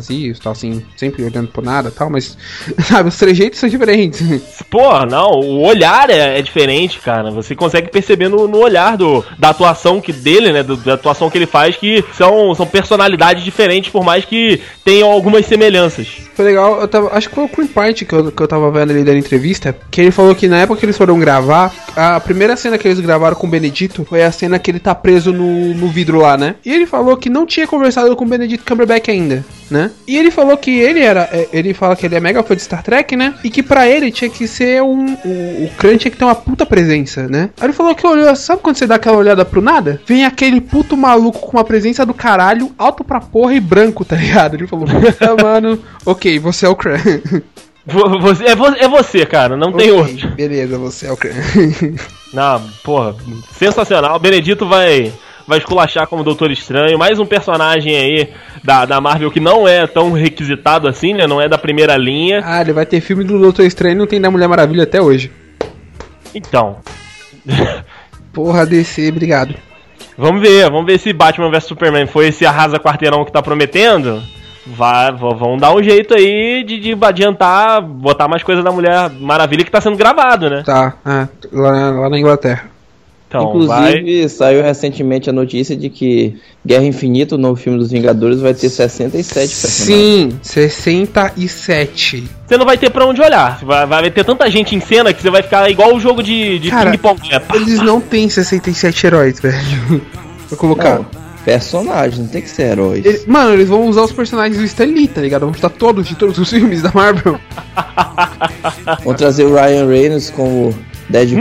tal, assim, sempre olhando pro nada e tal, mas, sabe, os trejeitos são diferentes. Pô, não, o olhar é diferente, cara. Você consegue perceber no olhar da atuação dele, né? Da atuação que ele faz, que são personalidades diferentes, por mais que tenham algumas semelhanças. Foi legal, acho que foi o Cream Pint que eu tava vendo ali da entrevista, que ele falou que na época que eles foram gravar, a primeira cena que eles gravaram com o Benedito foi a cena que ele tá preso no vidro lá, né? E ele falou que não tinha conversado com o Benedito Cumberbatch ainda, né? E ele falou que ele fala que ele é mega fã de Star Trek, né? E que pra ele tinha que ser o Crunch tinha que ter uma puta presença, né? Aí ele falou que olhou, sabe quando você dá aquela olhada pro nada? Vem aquele puto maluco com uma presença do caralho, alto pra porra e branco, tá ligado? Ele falou, mano, ok, você é o Crunch. É você, cara, não tem outro. Beleza, você é o Crunch. Não, porra, sensacional. O Benedito vai esculachar como Doutor Estranho, mais um personagem aí da Marvel que não é tão requisitado assim, né? Não é da primeira linha. Ah, ele vai ter filme do Doutor Estranho e não tem da Mulher Maravilha até hoje. Então. Porra, DC, obrigado. Vamos ver se Batman vs Superman foi esse arrasa quarteirão que tá prometendo. Vão dar um jeito aí de adiantar, botar mais coisa da Mulher Maravilha que tá sendo gravado, né? Tá, lá na Inglaterra. Então, inclusive, saiu recentemente a notícia de que Guerra Infinita, o novo filme dos Vingadores, vai ter 67 personagens. Sim, 67. Você não vai ter pra onde olhar. Vai ter tanta gente em cena que você vai ficar igual o jogo de ping-pong. Eles não têm 67 heróis, velho. Vou colocar. Não, personagens, não tem que ser heróis. Mano, eles vão usar os personagens do Stan Lee, tá ligado? Vão estar todos de todos os filmes da Marvel. Vão trazer o Ryan Reynolds como Deadpool.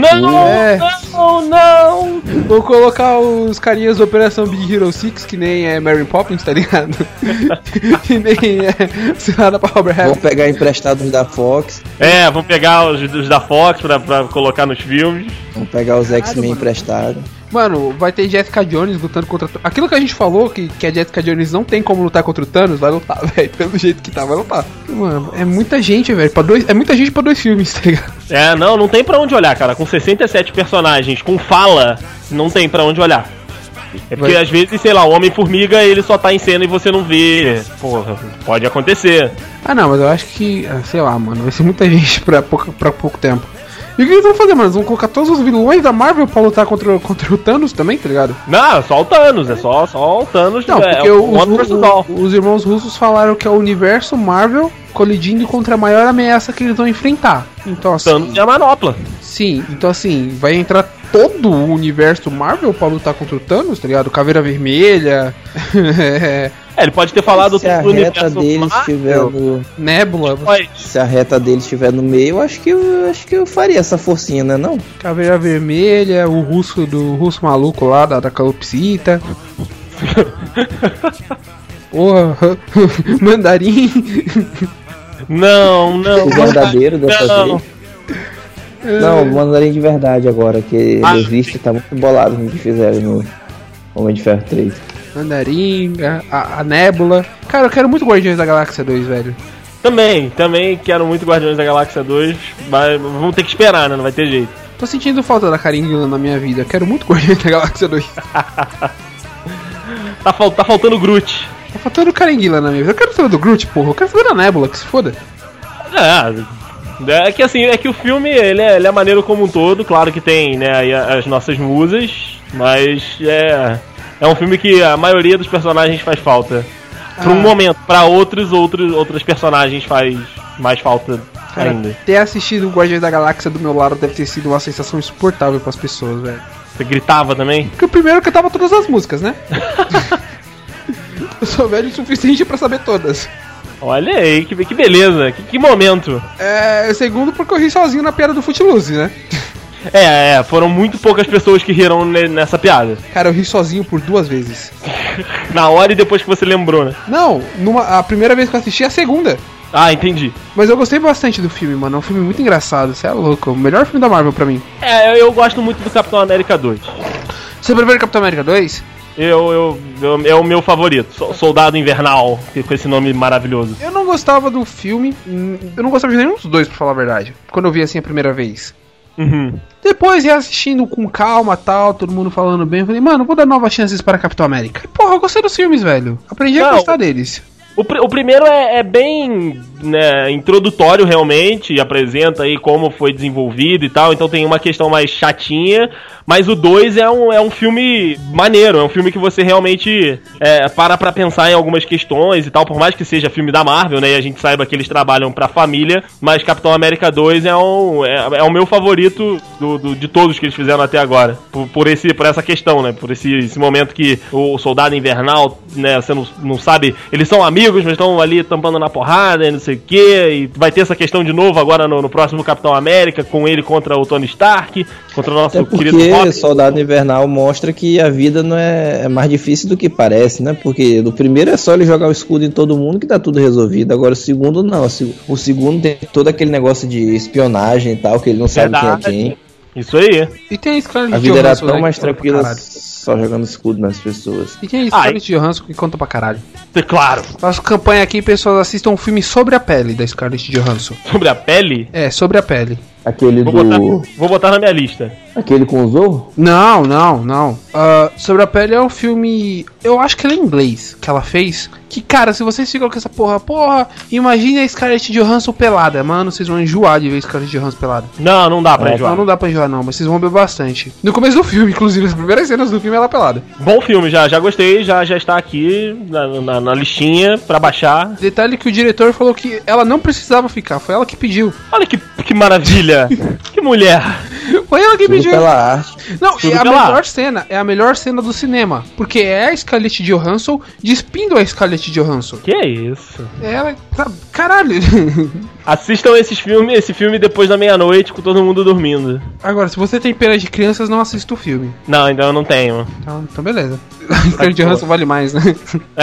Não! Vou colocar os carinhas da Operação Big Hero 6, que nem é Mary Poppins, tá ligado? Que nem é, sei lá, da Power Rap. Vão pegar emprestados da Fox. Vão pegar os da Fox pra colocar nos filmes. Vão pegar os X-Men emprestados. Mano, vai ter Jessica Jones lutando contra... Aquilo que a gente falou, que a Jessica Jones não tem como lutar contra o Thanos, vai lutar, velho. Pelo jeito que tá, vai lutar. Mano, é muita gente, velho. É muita gente pra 2 filmes, tá ligado? Não tem pra onde olhar, cara. Com 67 personagens, com fala, não tem pra onde olhar. É porque às vezes, sei lá, o Homem-Formiga, ele só tá em cena e você não vê. Porra, pode acontecer. Ah, não, mas eu acho que, sei lá, mano, vai ser muita gente pra pouco tempo. E o que eles vão fazer, mano? Eles vão colocar todos os vilões da Marvel pra lutar contra o Thanos também, tá ligado? Não, só o Thanos, é só o Thanos. Não, porque os irmãos russos falaram que é o universo Marvel colidindo contra a maior ameaça que eles vão enfrentar. Então, assim, Thanos é a manopla. Sim, então assim, vai entrar todo o universo Marvel pra lutar contra o Thanos, tá ligado? Caveira Vermelha. Ele pode ter falado se a reta deles estiver no... Nebula. Se a reta deles estiver no meio, eu acho que eu faria essa forcinha, né, não? Caveira Vermelha, o russo maluco lá da calopsita. Porra, Mandarim. Não. O verdadeiro dessa vez. Não, o Mandarim de verdade agora, que existe, tá muito bolado com o que fizeram no Homem de Ferro 3. Mandarim, a Nebula. Cara, eu quero muito Guardiões da Galáxia 2, velho. Também quero muito Guardiões da Galáxia 2, mas vamos ter que esperar, né? Não vai ter jeito. Tô sentindo falta da Karen na minha vida. Quero muito Guardiões da Galáxia 2. Tá faltando Groot. Tá faltando Karen na minha vida. Eu quero saber do Groot, porra. Eu quero saber da Nebula, que se foda. É que assim, é que o filme ele é maneiro como um todo. Claro que tem, né, aí as nossas musas, mas é um filme que a maioria dos personagens faz falta. Por um momento, pra outros personagens faz mais falta ainda. Ter assistido o Guardiões da Galáxia do meu lado deve ter sido uma sensação insuportável pras pessoas, velho. Você gritava também? Porque o primeiro cantava todas as músicas, né? Eu sou velho o suficiente pra saber todas. Olha aí, que beleza, que momento. Segundo porque eu ri sozinho na piada do Footloose, né? Foram muito poucas pessoas que riram nessa piada. Cara, eu ri sozinho por 2 vezes. Na hora e depois que você lembrou, né? Não, a primeira vez que eu assisti, a segunda. Ah, entendi. Mas eu gostei bastante do filme, mano. É um filme muito engraçado, você é louco. O melhor filme da Marvel pra mim. Eu gosto muito do Capitão América 2. Você prefere Capitão América 2? É o meu favorito, Soldado Invernal, com esse nome maravilhoso. Eu não gostava do filme, eu não gostava de nenhum dos dois, pra falar a verdade, quando eu vi assim a primeira vez. Uhum. Depois, reassistindo com calma tal, todo mundo falando bem, eu falei, mano, vou dar novas chances para Capitão América. E, porra, eu gostei dos filmes, velho. Aprendi a gostar deles. O primeiro é bem, né, introdutório realmente, apresenta aí como foi desenvolvido e tal, então tem uma questão mais chatinha, mas o 2 é um filme maneiro, é um filme que você realmente para pra pensar em algumas questões e tal, por mais que seja filme da Marvel, né, e a gente saiba que eles trabalham pra família, mas Capitão América 2 é o meu favorito de todos que eles fizeram até agora, por essa questão, né, por esse momento que o Soldado Invernal, né, você não sabe, eles são amigos, mas estão ali tampando na porrada e não sei o que, e vai ter essa questão de novo agora no próximo Capitão América, com ele contra o Tony Stark, contra o nosso querido Rock. Soldado Invernal mostra que a vida não é mais difícil do que parece, né? Porque no primeiro é só ele jogar o escudo em todo mundo que tá tudo resolvido, agora o segundo não, o segundo tem todo aquele negócio de espionagem e tal, que ele não sabe quem é quem. Isso aí. E tem a Scarlett A vida era Johansson, tão né, mais que conta pra tranquila caralho. só jogando escudo nas pessoas. E tem a Scarlett Johansson que conta pra caralho. Claro. Faço campanha aqui, pessoas assistam um filme sobre a pele da Scarlett Johansson. Sobre a pele? É, sobre a pele. Aquele Vou botar na minha lista. Aquele com o Zorro? Não. Sobre a pele é um filme. Eu acho que ele é em inglês que ela fez. Que, cara, se vocês ficam com essa porra, imagine a Scarlett Johansson pelada. Mano, vocês vão enjoar de ver Scarlett Johansson pelada. Não dá pra enjoar. Não dá pra enjoar, não, mas vocês vão ver bastante. No começo do filme, inclusive, as primeiras cenas do filme ela pelada. Bom filme, já gostei, já está aqui na listinha pra baixar. Detalhe que o diretor falou que ela não precisava ficar, foi ela que pediu. Olha que maravilha. Que mulher. Foi ela que Tudo pediu. pela arte. Não, Tudo e a pela melhor cena é a melhor cena do cinema. Porque é a Scarlett Johansson despindo a Scarlett Johansson. Que isso? Ela tá. Caralho! Assistam esse filme depois da meia-noite com todo mundo dormindo. Agora, se você tem pena de crianças, não assista o filme. Não, ainda eu não tenho. Então beleza. A Scarlett Johansson vale mais, né?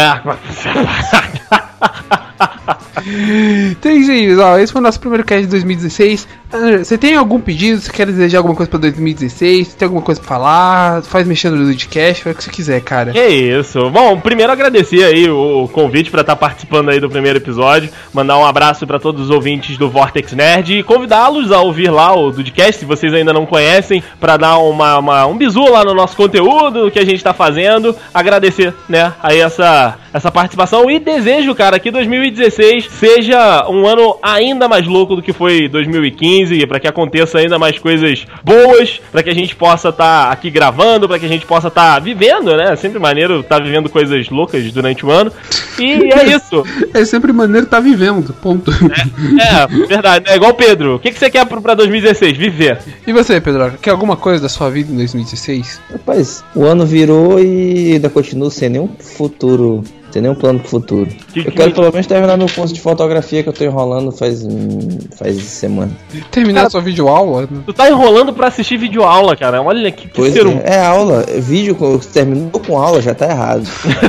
Então é isso aí, pessoal. Esse foi o nosso primeiro cast de 2016. Você tem algum pedido? Você quer desejar alguma coisa pra 2016? Você tem alguma coisa pra falar? Faz mexendo no podcast, faz o que você quiser, cara. Que isso. Bom, primeiro agradecer aí o convite pra estar participando aí do primeiro episódio. Mandar um abraço pra todos os ouvintes do Vortex Nerd e convidá-los a ouvir lá o Dudcast, se vocês ainda não conhecem, pra dar um bisu lá no nosso conteúdo que a gente tá fazendo. Agradecer, né, aí essa participação e desejo, cara, que 2016 seja um ano ainda mais louco do que foi 2015, para que aconteça ainda mais coisas boas, para que a gente possa estar aqui gravando, para que a gente possa estar vivendo, né? É sempre maneiro estar vivendo coisas loucas durante o ano. E é isso. É sempre maneiro estar vivendo, ponto. Verdade. É igual o Pedro. O que você quer pra 2016? Viver. E você, Pedro? Quer alguma coisa da sua vida em 2016? Rapaz, o ano virou e ainda continuo sem nenhum futuro. Sem nenhum plano pro futuro. Eu quero pelo menos terminar meu curso de fotografia que eu tô enrolando faz semana. Terminar sua videoaula? Tu tá enrolando pra assistir videoaula, cara. Olha que Pois ser é aula. Vídeo terminou com aula já tá errado.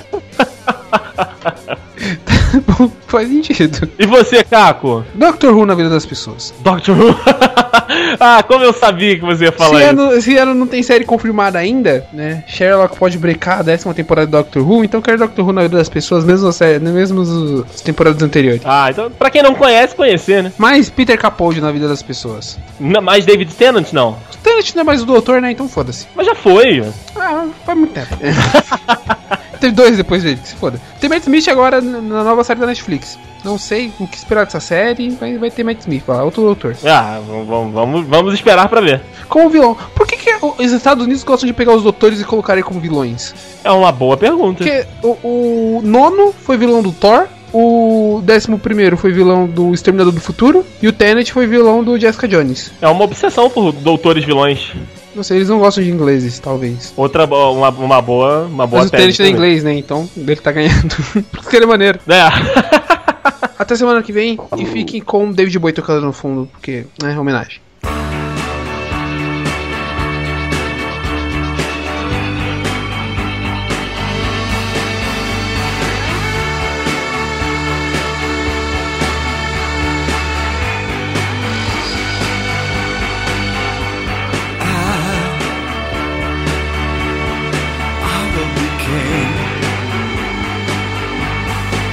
Faz sentido. E você, Caco? Doctor Who na vida das pessoas. Doctor Who? Ah, como eu sabia que você ia falar isso. Esse ano não tem série confirmada ainda, né? Sherlock pode brecar a 10ª temporada de Doctor Who, então quero Doctor Who na vida das pessoas, mesmo as temporadas anteriores. Ah, então pra quem não conhece, conhecer, né? Mais Peter Capaldi na vida das pessoas. Mais David Tennant, não? Tennant não é mais o doutor, né? Então foda-se. Mas já foi. Ah, faz muito tempo. Teve 2 depois dele, que se foda. Tem Matt Smith agora na nova série da Netflix. Não sei o que esperar dessa série, mas vai ter Matt Smith lá, outro doutor. Ah, vamos esperar pra ver. Como vilão. Por que os Estados Unidos gostam de pegar os doutores e colocarem como vilões? É uma boa pergunta. Porque o nono foi vilão do Thor, o 11º foi vilão do Exterminador do Futuro e o Tenet foi vilão do Jessica Jones. É uma obsessão por doutores vilões. Não sei, eles não gostam de ingleses, talvez. Outra, uma boa Mas o Tenet é inglês, né? Então ele tá ganhando. Por isso que ele é maneiro. É. Até semana que vem e fiquem com David Bowie tocando no fundo, porque é homenagem.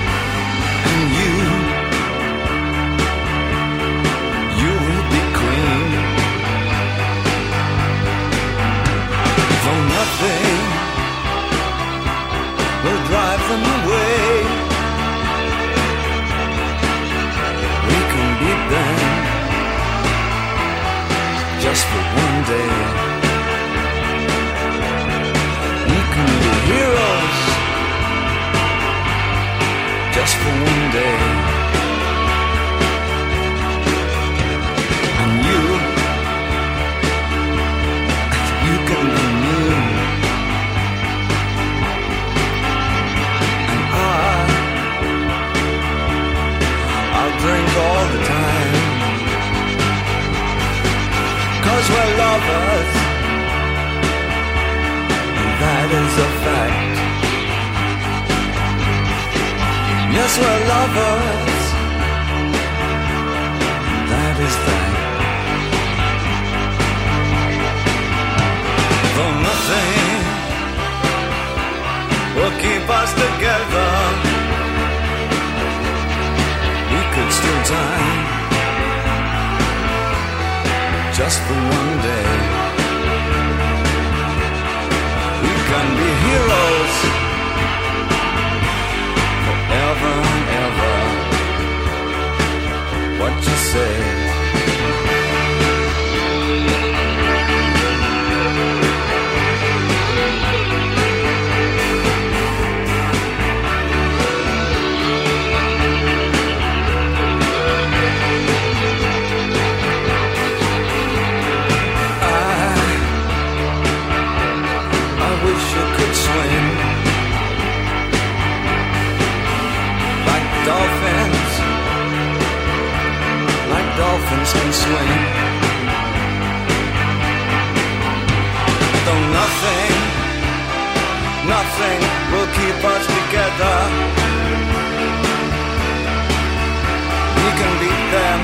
You will be queen. lovers, that is a fact. Yes, we're lovers, that is that. Though nothing will keep us together, we could still die just for one day. We can be heroes forever and ever. What you say? Dolphins can swim. Though nothing will keep us together, we can beat them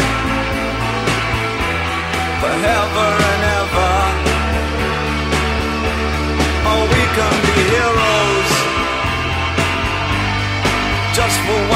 forever and ever. Oh, we can be heroes just for one